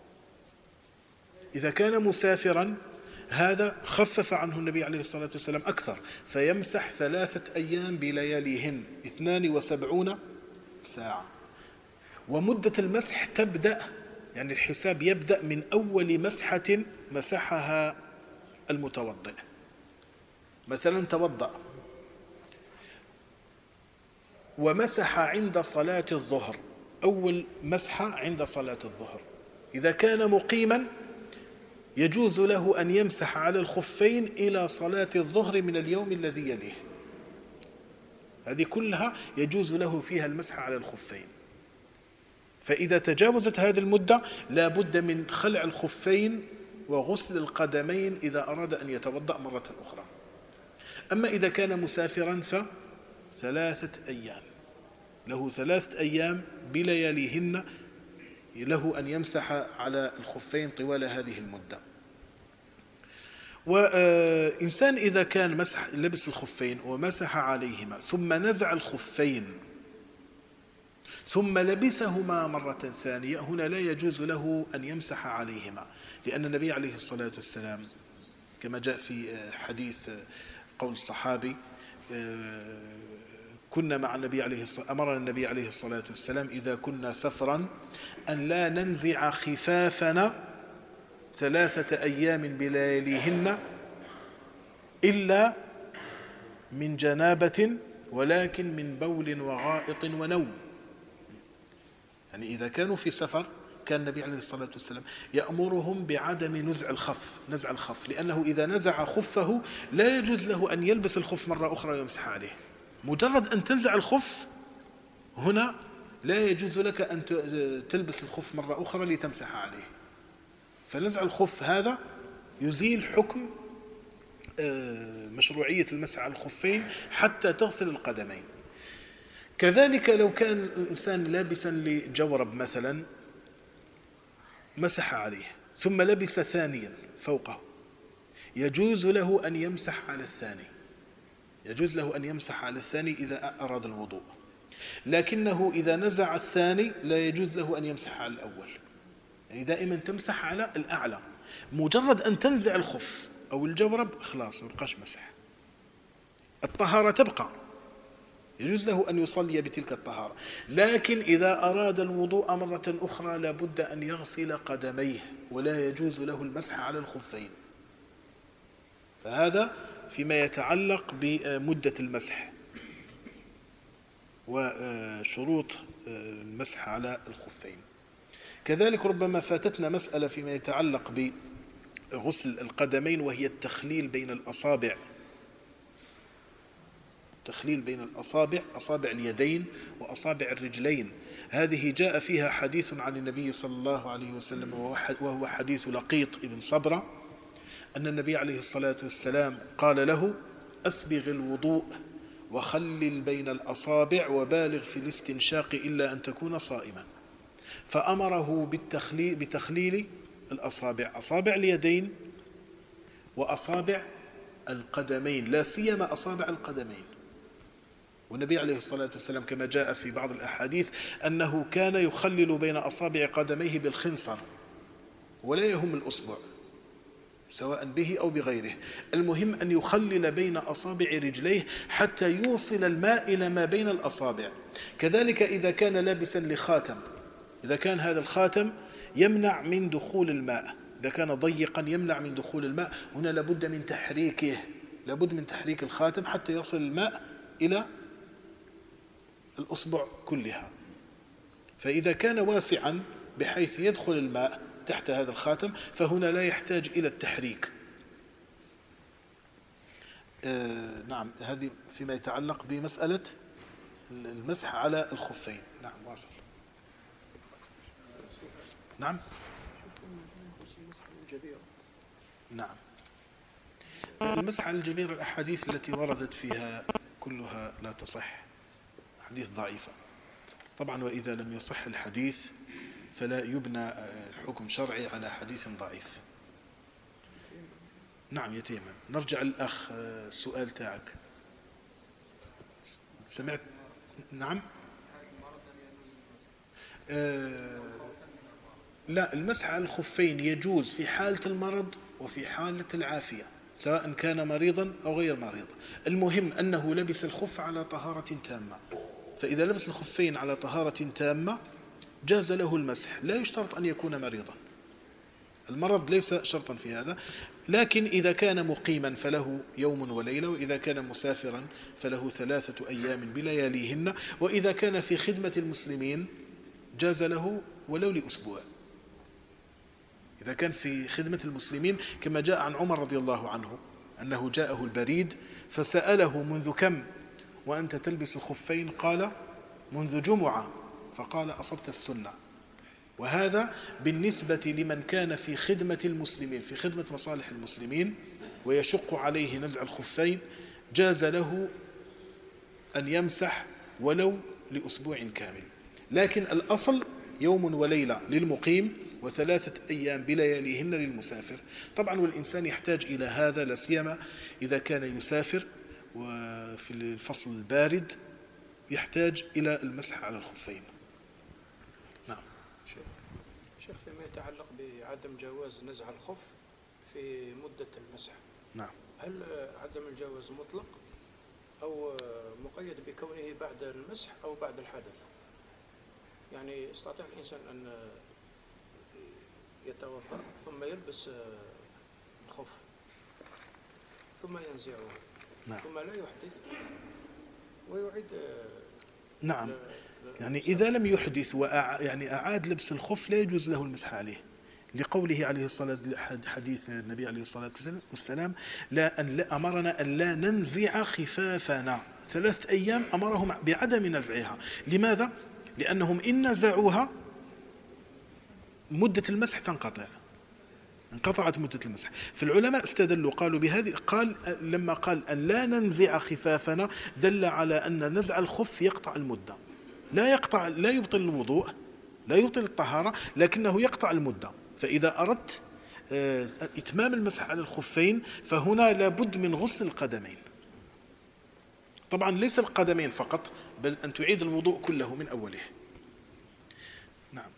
إذا كان مسافرا هذا خفف عنه النبي عليه الصلاة والسلام أكثر، فيمسح 3 أيام بلياليهن 72 ساعة. ومدة المسح تبدأ، يعني الحساب يبدأ من أول مسحة مسحها المتوضئ. مثلا توضأ ومسح عند صلاة الظهر، أول مسحة عند صلاة الظهر، إذا كان مقيما يجوز له أن يمسح على الخفين إلى صلاة الظهر من اليوم الذي يليه، هذه كلها يجوز له فيها المسح على الخفين. فإذا تجاوزت هذه المدة لا بد من خلع الخفين وغسل القدمين إذا أراد أن يتوضأ مرة أخرى. أما إذا كان مسافرا ف3 أيام، له 3 أيام بلياليهن له أن يمسح على الخفين طوال هذه المدة. وإنسان إذا كان لبس الخفين ومسح عليهما ثم نزع الخفين ثم لبسهما مرة ثانية، هنا لا يجوز له أن يمسح عليهما، لأن النبي عليه الصلاة والسلام كما جاء في حديث قول الصحابي كنا مع النبي أمرنا النبي عليه الصلاة والسلام إذا كنا سفرا أن لا ننزع خفافنا 3 أيام بلياليهن إلا من جنابة، ولكن من بول وغائط ونوم. يعني إذا كانوا في سفر كان النبي عليه الصلاة والسلام يأمرهم بعدم نزع الخف، لأنه إذا نزع خفه لا يجوز له أن يلبس الخف مرة أخرى ويمسح عليه. مجرد أن تنزع الخف هنا لا يجوز لك أن تلبس الخف مرة أخرى لتمسح عليه، فنزع الخف هذا يزيل حكم مشروعية المسح على الخفين حتى تغسل القدمين. كذلك لو كان الإنسان لابسا لجورب مثلا مسح عليه ثم لبس ثانيا فوقه، يجوز له أن يمسح على الثاني، يجوز له أن يمسح على الثاني إذا أراد الوضوء، لكنه إذا نزع الثاني لا يجوز له أن يمسح على الأول، يعني دائما تمسح على الأعلى. مجرد أن تنزع الخف أو الجورب خلاص ما بقاش مسح، الطهارة تبقى، يجوز له أن يصلي بتلك الطهارة، لكن إذا أراد الوضوء مرة أخرى لابد أن يغسل قدميه ولا يجوز له المسح على الخفين. فهذا فيما يتعلق بمدة المسح وشروط المسح على الخفين. كذلك ربما فاتتنا مسألة فيما يتعلق بغسل القدمين، وهي التخليل بين الأصابع، التخليل بين الأصابع، أصابع اليدين وأصابع الرجلين. هذه جاء فيها حديث عن النبي صلى الله عليه وسلم وهو حديث لقيط ابن صبرة، أن النبي عليه الصلاة والسلام قال له: أسبغ الوضوء وخلل بين الأصابع وبالغ في الاستنشاق إلا أن تكون صائما. فأمره بتخليل الأصابع، أصابع اليدين وأصابع القدمين، لا سيما أصابع القدمين. والنبي عليه الصلاة والسلام كما جاء في بعض الأحاديث أنه كان يخلل بين أصابع قدميه بالخنصر ولا يهم الأصبع سواء به أو بغيره، المهم أن يخلل بين أصابع رجليه حتى يوصل الماء إلى ما بين الأصابع. كذلك إذا كان لابسا لخاتم، إذا كان هذا الخاتم يمنع من دخول الماء، إذا كان ضيقا يمنع من دخول الماء، هنا لابد من تحريكه، لابد من تحريك الخاتم حتى يصل الماء إلى الأصبع كلها. فإذا كان واسعا بحيث يدخل الماء تحت هذا الخاتم فهنا لا يحتاج إلى التحريك. نعم، هذه فيما يتعلق بمسألة المسح على الخفين. نعم واصل. نعم نعم، المسح على الجبير الأحاديث التي وردت فيها كلها لا تصح، حديث ضعيفة طبعا، وإذا لم يصح الحديث فلا يبنى حكم شرعي على حديث ضعيف. نعم يتيمم. نرجع الأخ، السؤال تاعك سمعت؟ نعم. لا، المسح على الخفين يجوز في حالة المرض وفي حالة العافية، سواء كان مريضا أو غير مريض، المهم أنه لبس الخف على طهارة تامة. فإذا لبس الخفين على طهارة تامة جاز له المسح، لا يشترط أن يكون مريضا، المرض ليس شرطا في هذا. لكن إذا كان مقيما فله يوم وليلة، وإذا كان مسافرا فله 3 أيام بلياليهن، وإذا كان في خدمة المسلمين جاز له ولو لأسبوع. إذا كان في خدمة المسلمين كما جاء عن عمر رضي الله عنه أنه جاءه البريد فسأله منذ كم وأنت تلبس الخفين؟ قال منذ جمعة، فقال أصبت السنة. وهذا بالنسبة لمن كان في خدمة المسلمين، في خدمة مصالح المسلمين ويشق عليه نزع الخفين، جاز له أن يمسح ولو لأسبوع كامل. لكن الأصل يوم وليلة للمقيم و3 أيام بلياليهن للمسافر. طبعا والإنسان يحتاج إلى هذا، لا سيما إذا كان يسافر وفي الفصل البارد يحتاج إلى المسح على الخفين. نعم. شيخ، فيما يتعلق بعدم جواز نزع الخف في مدة المسح، نعم، هل عدم الجواز مطلق أو مقيد بكونه بعد المسح أو بعد الحدث؟ يعني يستطيع الإنسان أن يتوضأ ثم يلبس الخف ثم ينزعه، نعم، ثم لا يحدث ويعيد. نعم، يعني إذا لم يحدث يعني أعاد لبس الخف لا يجوز له المسح عليه، لقوله عليه الصلاة، حديث النبي عليه الصلاة والسلام أمرنا أن لا ننزع خفافنا، 3 أيام أمرهم بعدم نزعها. لماذا؟ لأنهم إن نزعوها مدة المسح تنقطع، انقطعت مدة المسح. فالعلماء استدلوا قالوا بهذه، لما قال أن لا ننزع خفافنا دل على أن نزع الخف يقطع المدة، لا يبطل الوضوء، لا يبطل الطهارة، لكنه يقطع المدة. فإذا أردت إتمام المسح على الخفين فهنا لابد من غسل القدمين، طبعا ليس القدمين فقط بل أن تعيد الوضوء كله من أوله. نعم.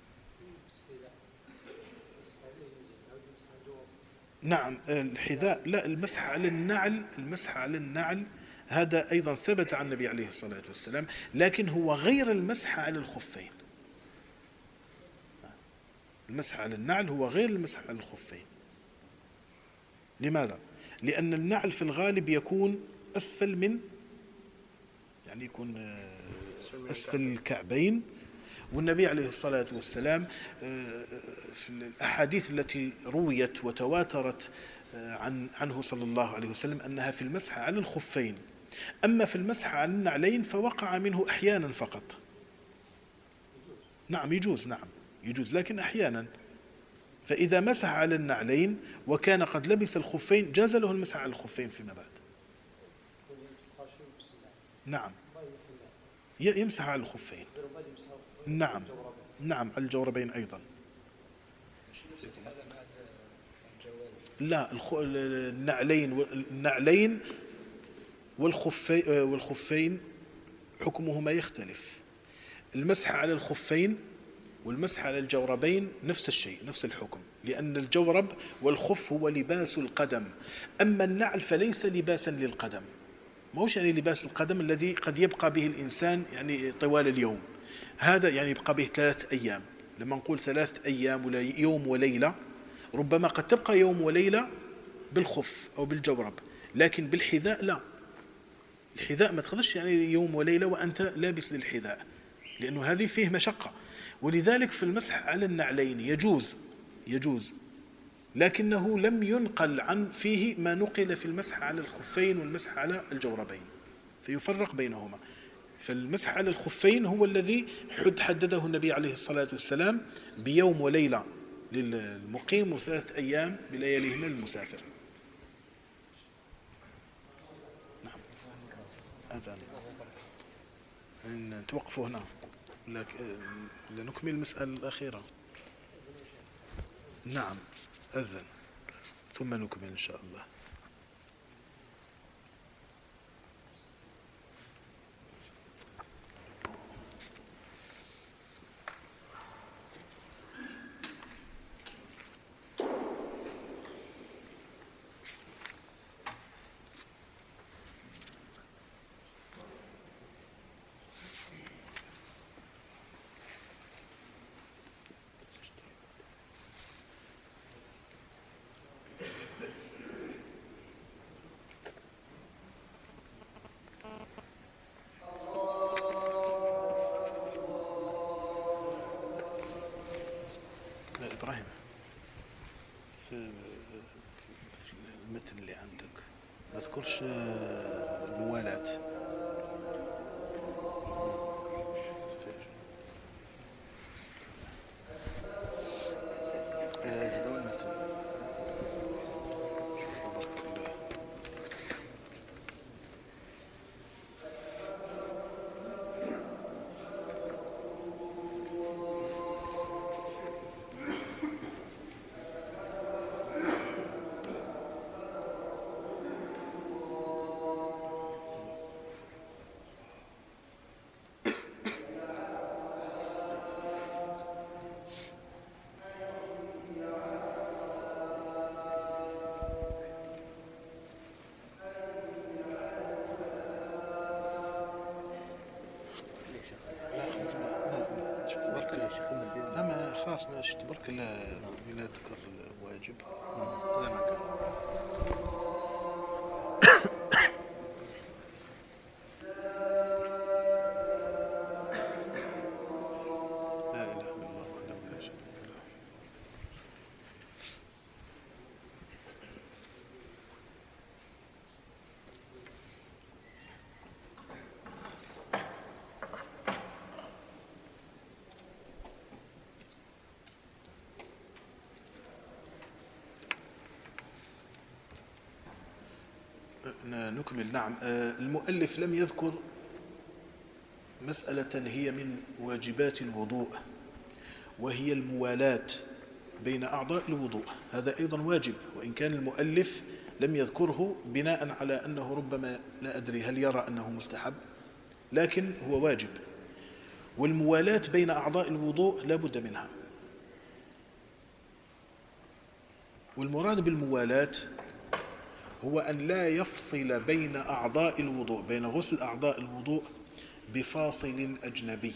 نعم، الحذاء لا، المسح على النعل هذا أيضا ثبت عن النبي عليه الصلاة والسلام، لكن هو غير المسح على الخفين. المسح على النعل هو غير المسح على الخفين. لماذا؟ لأن النعل في الغالب يكون أسفل يكون أسفل الكعبين، والنبي عليه الصلاة والسلام في الأحاديث التي رويت وتواترت عنه صلى الله عليه وسلم أنها في المسح على الخفين. أما في المسح على النعلين فوقع منه أحيانا فقط. نعم يجوز، نعم يجوز، لكن أحيانا. فإذا مسح على النعلين وكان قد لبس الخفين جاز له المسح على الخفين فيما بعد. نعم يمسح على الخفين. نعم نعم على الجوربين أيضا. لا النعلين والخفين حكمهما يختلف. المسح على الخفين والمسح على الجوربين نفس الشيء، نفس الحكم، لأن الجورب والخف هو لباس القدم. أما النعل فليس لباسا للقدم، موش يعني لباس القدم الذي قد يبقى به الإنسان يعني طوال اليوم، هذا يعني يبقى به 3 أيام. لما نقول 3 أيام ولا يوم وليلة، ربما قد تبقى يوم وليلة بالخف أو بالجورب، لكن بالحذاء لا. الحذاء ما تقدرش يعني يوم وليلة وأنت لابس للحذاء، لأنه هذه فيه مشقة. ولذلك في المسح على النعلين يجوز، لكنه لم ينقل عن فيه ما نقل في المسح على الخفين والمسح على الجوربين، فيفرق بينهما. فالمسح على الخفين هو الذي حدده النبي عليه الصلاة والسلام بيوم وليلة للمقيم و3 أيام بلياليهن للمسافر. نعم أذن توقفوا هنا لنكمل المسألة الأخيرة. نعم أذن ثم نكمل إن شاء الله. إبراهيم في المتن اللي عندك ما تذكرش الموالاة. أما خلاص ما اشتبرك إلا ذكر الواجب لا ما كان. لا إله إلا الله وحده لا شريك له. نكمل. نعم المؤلف لم يذكر مسألة هي من واجبات الوضوء، وهي الموالاة بين أعضاء الوضوء. هذا أيضا واجب، وإن كان المؤلف لم يذكره بناء على أنه ربما لا أدري هل يرى أنه مستحب، لكن هو واجب. والموالاة بين أعضاء الوضوء لا بد منها. والمراد بالموالاة هو أن لا يفصل بين أعضاء الوضوء، بين غسل أعضاء الوضوء بفاصل أجنبي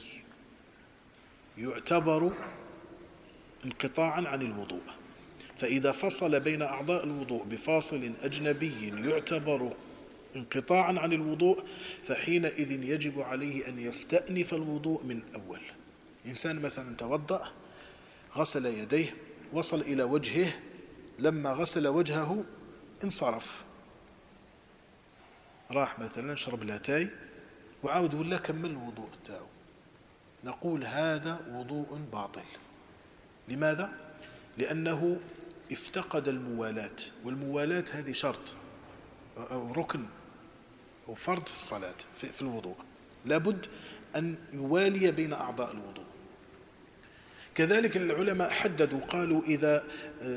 يعتبر انقطاعا عن الوضوء. فإذا فصل بين أعضاء الوضوء بفاصل أجنبي يعتبر انقطاعا عن الوضوء، فحينئذ يجب عليه أن يستأنف الوضوء من أول. إنسان مثلا توضأ، غسل يديه، وصل إلى وجهه، لما غسل وجهه انصرف، راح مثلا شرب لاتاي وعاود ولا كمل الوضوء تاعه، نقول هذا وضوء باطل. لماذا؟ لأنه افتقد الموالاة، والموالاة هذه شرط أو ركن وفرض في الصلاة في الوضوء، لابد أن يوالي بين أعضاء الوضوء. كذلك العلماء حددوا، قالوا إذا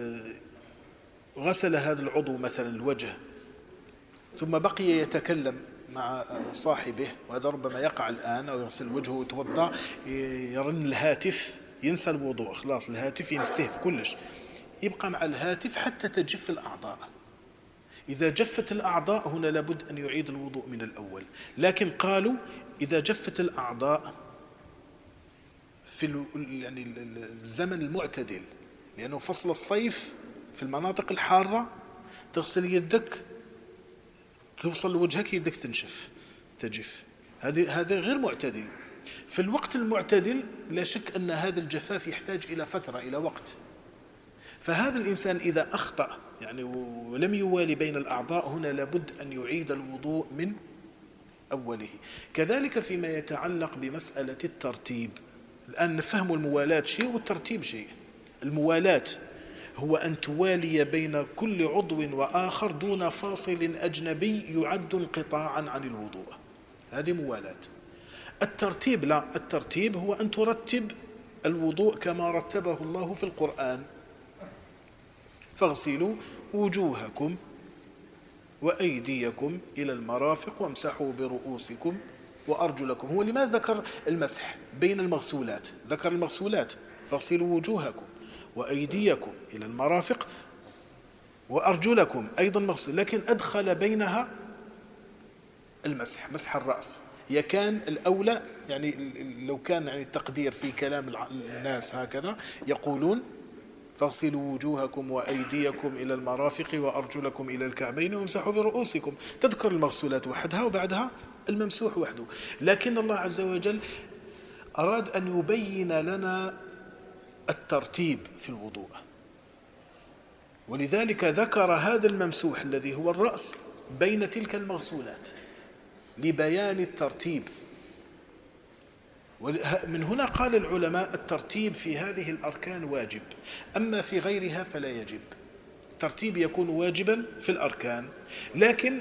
غسل هذا العضو مثلا الوجه ثم بقي يتكلم مع صاحبه، وهذا ربما يقع الآن، أو يغسل وجهه ويتوضأ يرن الهاتف، ينسى الوضوء خلاص، الهاتف ينسيه في كلش، يبقى مع الهاتف حتى تجف الأعضاء. إذا جفت الأعضاء هنا لابد أن يعيد الوضوء من الأول. لكن قالوا إذا جفت الأعضاء في يعني الزمن المعتدل، لأنه فصل الصيف في المناطق الحارة تغسل يدك توصل لوجهك يدك تنشف تجف، هذا غير معتدل. في الوقت المعتدل لا شك أن هذا الجفاف يحتاج إلى فترة، إلى وقت. فهذا الإنسان إذا أخطأ يعني ولم يوالي بين الأعضاء، هنا لابد أن يعيد الوضوء من أوله. كذلك فيما يتعلق بمسألة الترتيب، الآن نفهم الموالاة شيء والترتيب شيء. الموالاة هو أن توالي بين كل عضو وآخر دون فاصل أجنبي يعد انقطاعا عن الوضوء، هذه موالاة. الترتيب لا، الترتيب هو أن ترتب الوضوء كما رتبه الله في القرآن: فاغسلوا وجوهكم وأيديكم إلى المرافق وامسحوا برؤوسكم وأرجلكم. هو لماذا ذكر المسح بين المغسولات؟ ذكر المغسولات: فاغسلوا وجوهكم وأيديكم إلى المرافق وأرجلكم أيضا مغسول، لكن أدخل بينها المسح، مسح الرأس. كان الأولى يعني لو كان يعني التقدير في كلام الناس هكذا يقولون: فاغسلوا وجوهكم وأيديكم إلى المرافق وأرجلكم إلى الكعبين وامسحوا برؤوسكم، تذكر المغسولات وحدها وبعدها الممسوح وحده. لكن الله عز وجل أراد أن يبين لنا الترتيب في الوضوء، ولذلك ذكر هذا الممسوح الذي هو الرأس بين تلك المغسولات لبيان الترتيب. من هنا قال العلماء: الترتيب في هذه الأركان واجب، أما في غيرها فلا يجب. الترتيب يكون واجبا في الأركان، لكن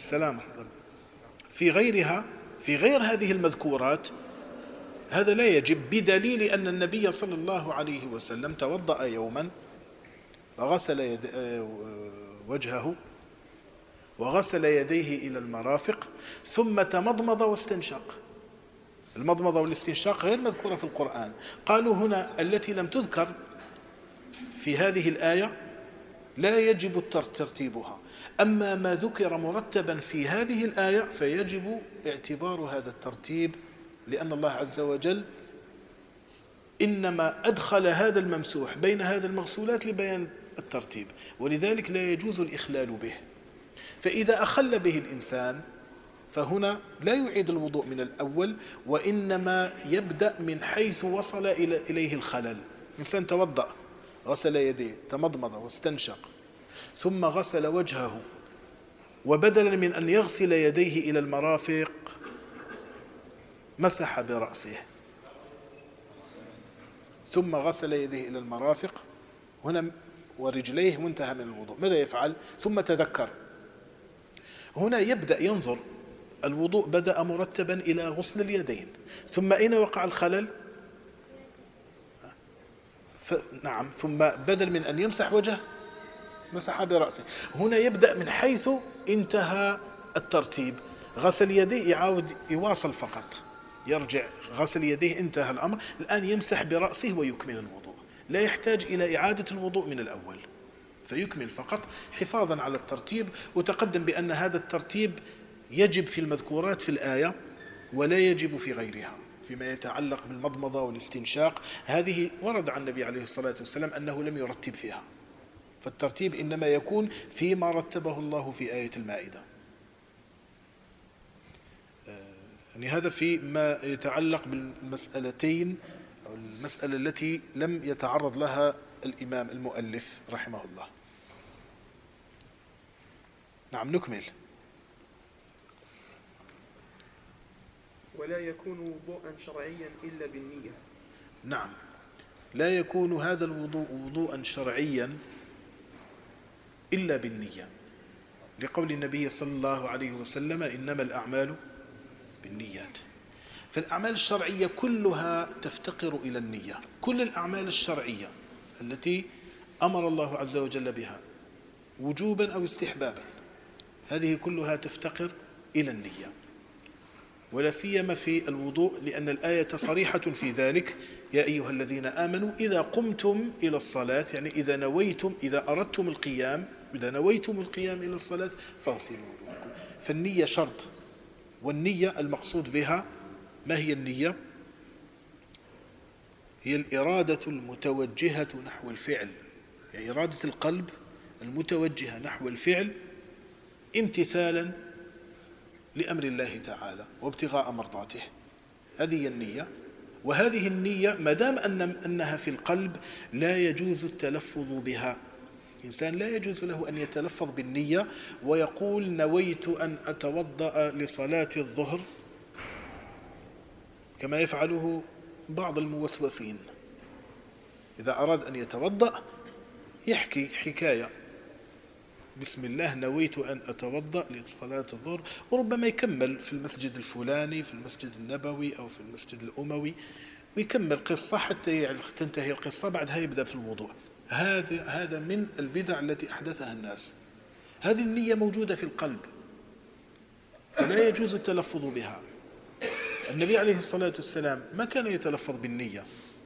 في غيرها، في غير هذه المذكورات هذا لا يجب، بدليل أن النبي صلى الله عليه وسلم توضأ يوما فغسل وجهه وغسل يديه إلى المرافق ثم تمضمض واستنشق. المضمضة والاستنشاق غير مذكورة في القرآن. قالوا هنا التي لم تذكر في هذه الآية لا يجب ترتيبها، أما ما ذكر مرتبا في هذه الآية فيجب اعتبار هذا الترتيب، لأن الله عز وجل إنما أدخل هذا الممسوح بين هذه المغسولات لبيان الترتيب، ولذلك لا يجوز الإخلال به. فإذا أخل به الإنسان فهنا لا يعيد الوضوء من الأول، وإنما يبدأ من حيث وصل إليه الخلل. إنسان توضأ، غسل يديه، تمضمض واستنشق، ثم غسل وجهه، وبدلا من أن يغسل يديه إلى المرافق مسح برأسه، ثم غسل يديه إلى المرافق هنا ورجليه وانتهى من الوضوء. ماذا يفعل؟ ثم تذكر. هنا يبدأ ينظر، الوضوء بدأ مرتبا إلى غسل اليدين، ثم أين وقع الخلل؟ نعم، ثم بدل من أن يمسح وجهه مسح برأسه. هنا يبدأ من حيث انتهى الترتيب، غسل يديه يعاود يواصل فقط، يرجع غسل يديه انتهى الأمر، الآن يمسح برأسه ويكمل الوضوء، لا يحتاج إلى إعادة الوضوء من الأول، فيكمل فقط حفاظا على الترتيب. وتقدم بأن هذا الترتيب يجب في المذكورات في الآية ولا يجب في غيرها. فيما يتعلق بالمضمضة والاستنشاق هذه ورد عن النبي عليه الصلاة والسلام أنه لم يرتب فيها، فالترتيب إنما يكون فيما رتبه الله في آية المائدة. يعني هذا فيما يتعلق بالمسألتين أو المسألة التي لم يتعرض لها الإمام المؤلف رحمه الله. نعم، نكمل. ولا يكون وضوءا شرعيا إلا بالنية. نعم، لا يكون هذا الوضوء وضوءا شرعيا إلا بالنية. لقول النبي صلى الله عليه وسلم إنما الأعمال بالنيات. فالأعمال الشرعية كلها تفتقر إلى النية. كل الأعمال الشرعية التي أمر الله عز وجل بها وجوبا أو استحبابا هذه كلها تفتقر إلى النية، ولا سيما في الوضوء، لأن الآية صريحة في ذلك: يا أيها الذين آمنوا إذا قمتم إلى الصلاة، يعني إذا نويتم، إذا أردتم القيام، إذا نويتم القيام إلى الصلاة فاغسلوا وجوهكم. فالنية شرط، والنية المقصود بها ما هي النية؟ هي الإرادة المتوجهة نحو الفعل، يعني إرادة القلب المتوجهة نحو الفعل امتثالا لأمر الله تعالى وابتغاء مرضاته. هذه النية. وهذه النية ما دام أنها في القلب لا يجوز التلفظ بها. إنسان لا يجوز له أن يتلفظ بالنية ويقول نويت أن أتوضأ لصلاة الظهر كما يفعله بعض الموسوسين. إذا أراد أن يتوضأ يحكي حكاية: بسم الله نويت أن أتوضأ لصلاة الظهر، وربما يكمل في المسجد الفلاني، في المسجد النبوي أو في المسجد الأموي، ويكمل قصة حتى تنتهي القصة، بعدها يبدأ في الوضوء. هذا من البدع التي أحدثها الناس. هذه النية موجودة في القلب فلا يجوز التلفظ بها. النبي عليه الصلاة والسلام ما كان يتلفظ بالنية.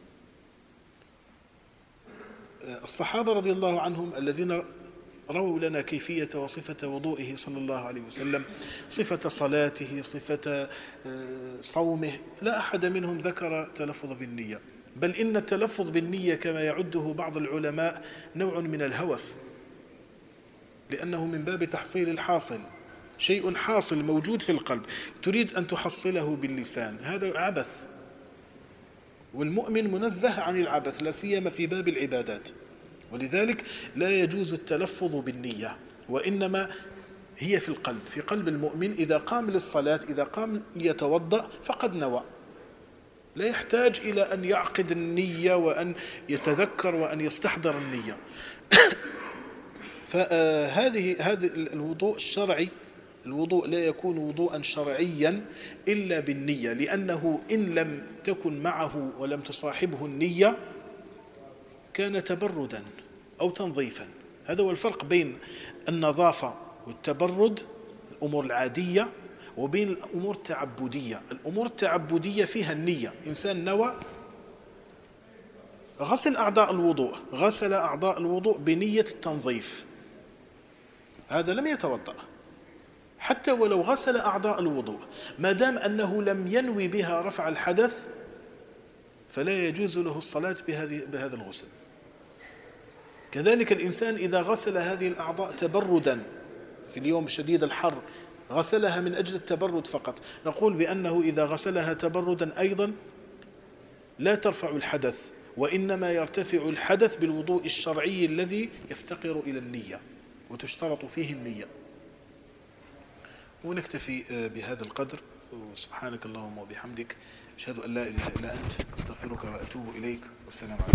الصحابة رضي الله عنهم الذين رووا لنا كيفية وصفة وضوئه صلى الله عليه وسلم، صفة صلاته، صفة صومه، لا أحد منهم ذكر تلفظ بالنية. بل إن التلفظ بالنية كما يعده بعض العلماء نوع من الهوس، لأنه من باب تحصيل الحاصل، شيء حاصل موجود في القلب تريد أن تحصله باللسان، هذا عبث. والمؤمن منزه عن العبث لا سيما في باب العبادات، ولذلك لا يجوز التلفظ بالنية، وإنما هي في القلب، في قلب المؤمن. إذا قام للصلاة، إذا قام ليتوضأ فقد نوى، لا يحتاج إلى أن يعقد النية وأن يتذكر وأن يستحضر النية. هذا الوضوء الشرعي، الوضوء لا يكون وضوءا شرعيا إلا بالنية، لأنه إن لم تكن معه ولم تصاحبه النية كان تبردا أو تنظيفا. هذا هو الفرق بين النظافة والتبرد، الأمور العادية، وبين الأمور التعبدية. الأمور التعبدية فيها النية. إنسان نوى غسل أعضاء الوضوء، غسل أعضاء الوضوء بنية التنظيف، هذا لم يتوضأ. حتى ولو غسل أعضاء الوضوء ما دام أنه لم ينوي بها رفع الحدث فلا يجوز له الصلاة بهذا الغسل. كذلك الإنسان إذا غسل هذه الأعضاء تبردا في اليوم شديد الحر، غسلها من أجل التبرد فقط، نقول بأنه إذا غسلها تبردا أيضا لا ترفع الحدث، وإنما يرتفع الحدث بالوضوء الشرعي الذي يفتقر إلى النية وتشترط فيه النية. ونكتفي بهذا القدر، وسبحانك اللهم وبحمدك أشهد أن لا إله إلا أنت أستغفرك وأتوب إليك، والسلام عليكم.